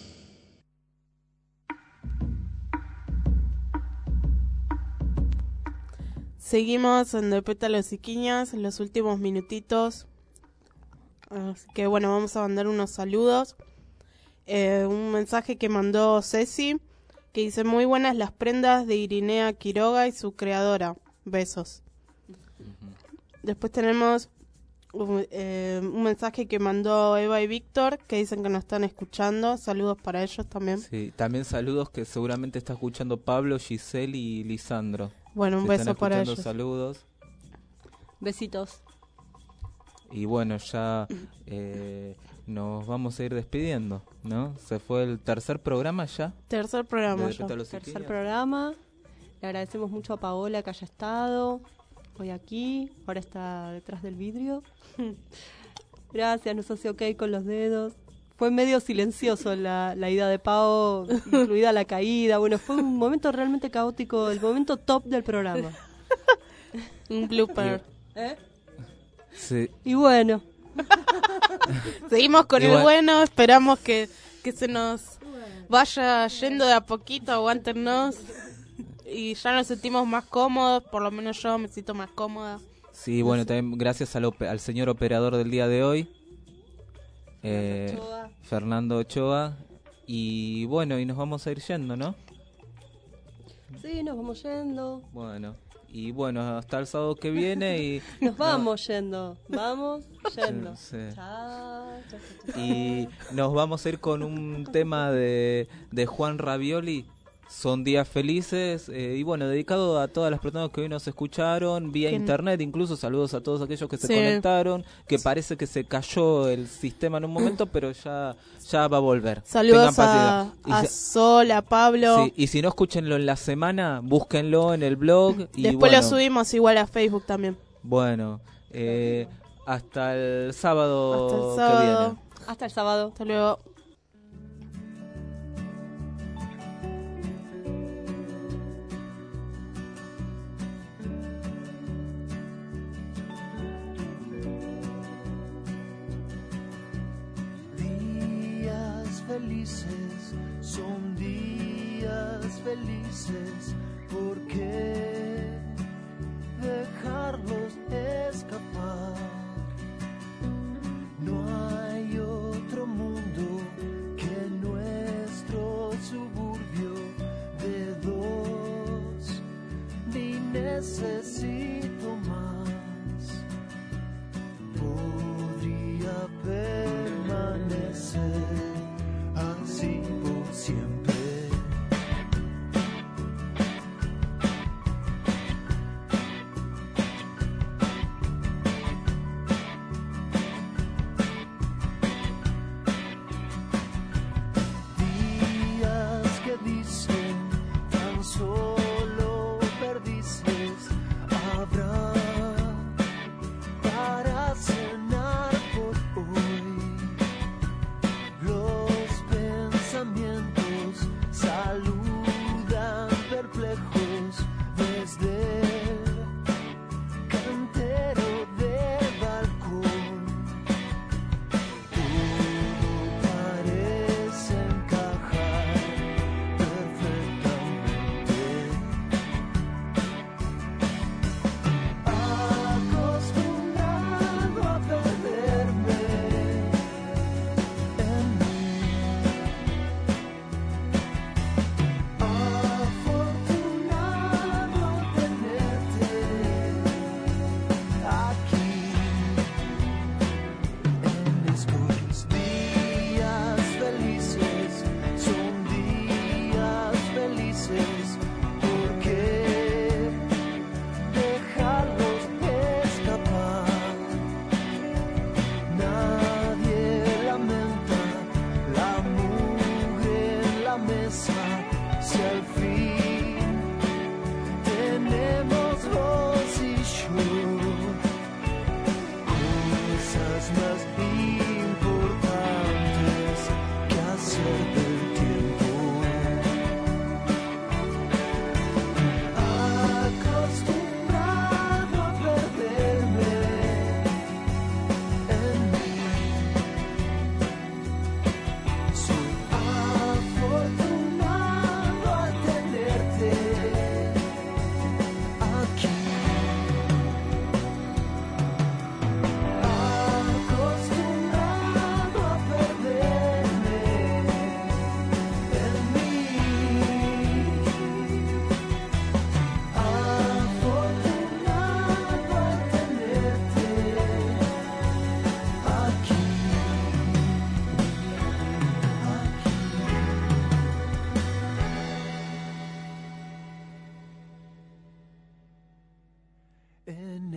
Seguimos en De Pétalos y Quiñas en los últimos minutitos. Así que bueno, vamos a mandar unos saludos. Un mensaje que mandó Ceci, que dice: muy buenas las prendas de Irinea Quiroga y su creadora. Besos. Después tenemos un mensaje que mandó Eva y Víctor, que dicen que nos están escuchando. Saludos para ellos también. Sí, también saludos que seguramente está escuchando Pablo, Giselle y Lisandro. Bueno, un beso para ellos. Saludos. Besitos. Y bueno, ya nos vamos a ir despidiendo, ¿no? Se fue el tercer programa ya. Tercer programa ya. Tercer programa. Le agradecemos mucho a Paola que haya estado hoy aquí. Ahora está detrás del vidrio. Gracias, nos hace ok con los dedos. Fue medio silencioso la ida de Pau, incluida la caída. Bueno, fue un momento realmente caótico, el momento top del programa. Un blooper. Sí. Y bueno. Seguimos con el bueno, esperamos que se nos vaya yendo de a poquito, aguántenos. Y ya nos sentimos más cómodos, por lo menos yo me siento más cómoda. Sí, bueno, también gracias al señor operador del día de hoy, Fernando Ochoa. Y bueno, y nos vamos a ir yendo, ¿no? Sí, nos vamos yendo. Bueno, y bueno, hasta el sábado que viene y... Nos vamos yendo, vamos yendo. Sí. Chao. Y nos vamos a ir con un tema de Juan Ravioli, Son Días Felices, y bueno, dedicado a todas las personas que hoy nos escucharon vía internet, incluso saludos a todos aquellos que se conectaron, que parece que se cayó el sistema en un momento, pero ya va a volver. Saludos a Sol, a Pablo. Sí, y si no, escúchenlo en la semana, búsquenlo en el blog. Y después bueno, lo subimos igual a Facebook también. Bueno, hasta el sábado que viene. Hasta el sábado. Hasta luego. Felices, son días felices, ¿por qué dejarlos escapar? No hay otro mundo que nuestro suburbio de dos, ni necesito más, podría permanecer así por siempre. Días que dicen tan solo perdices, habrá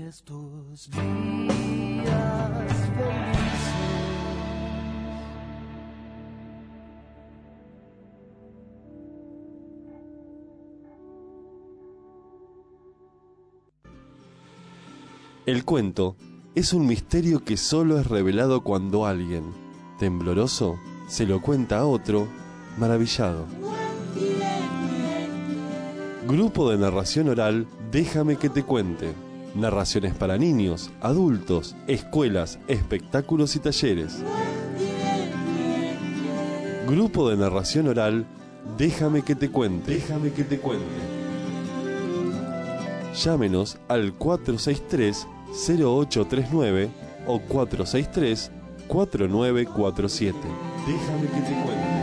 estos días felices. El cuento es un misterio que solo es revelado cuando alguien, tembloroso, se lo cuenta a otro, maravillado. Grupo de narración oral, Déjame que te cuente. Narraciones para niños, adultos, escuelas, espectáculos y talleres. Grupo de narración oral, Déjame que te cuente. Déjame que te cuente. Llámenos al 463-0839 o 463-4947. Déjame que te cuente.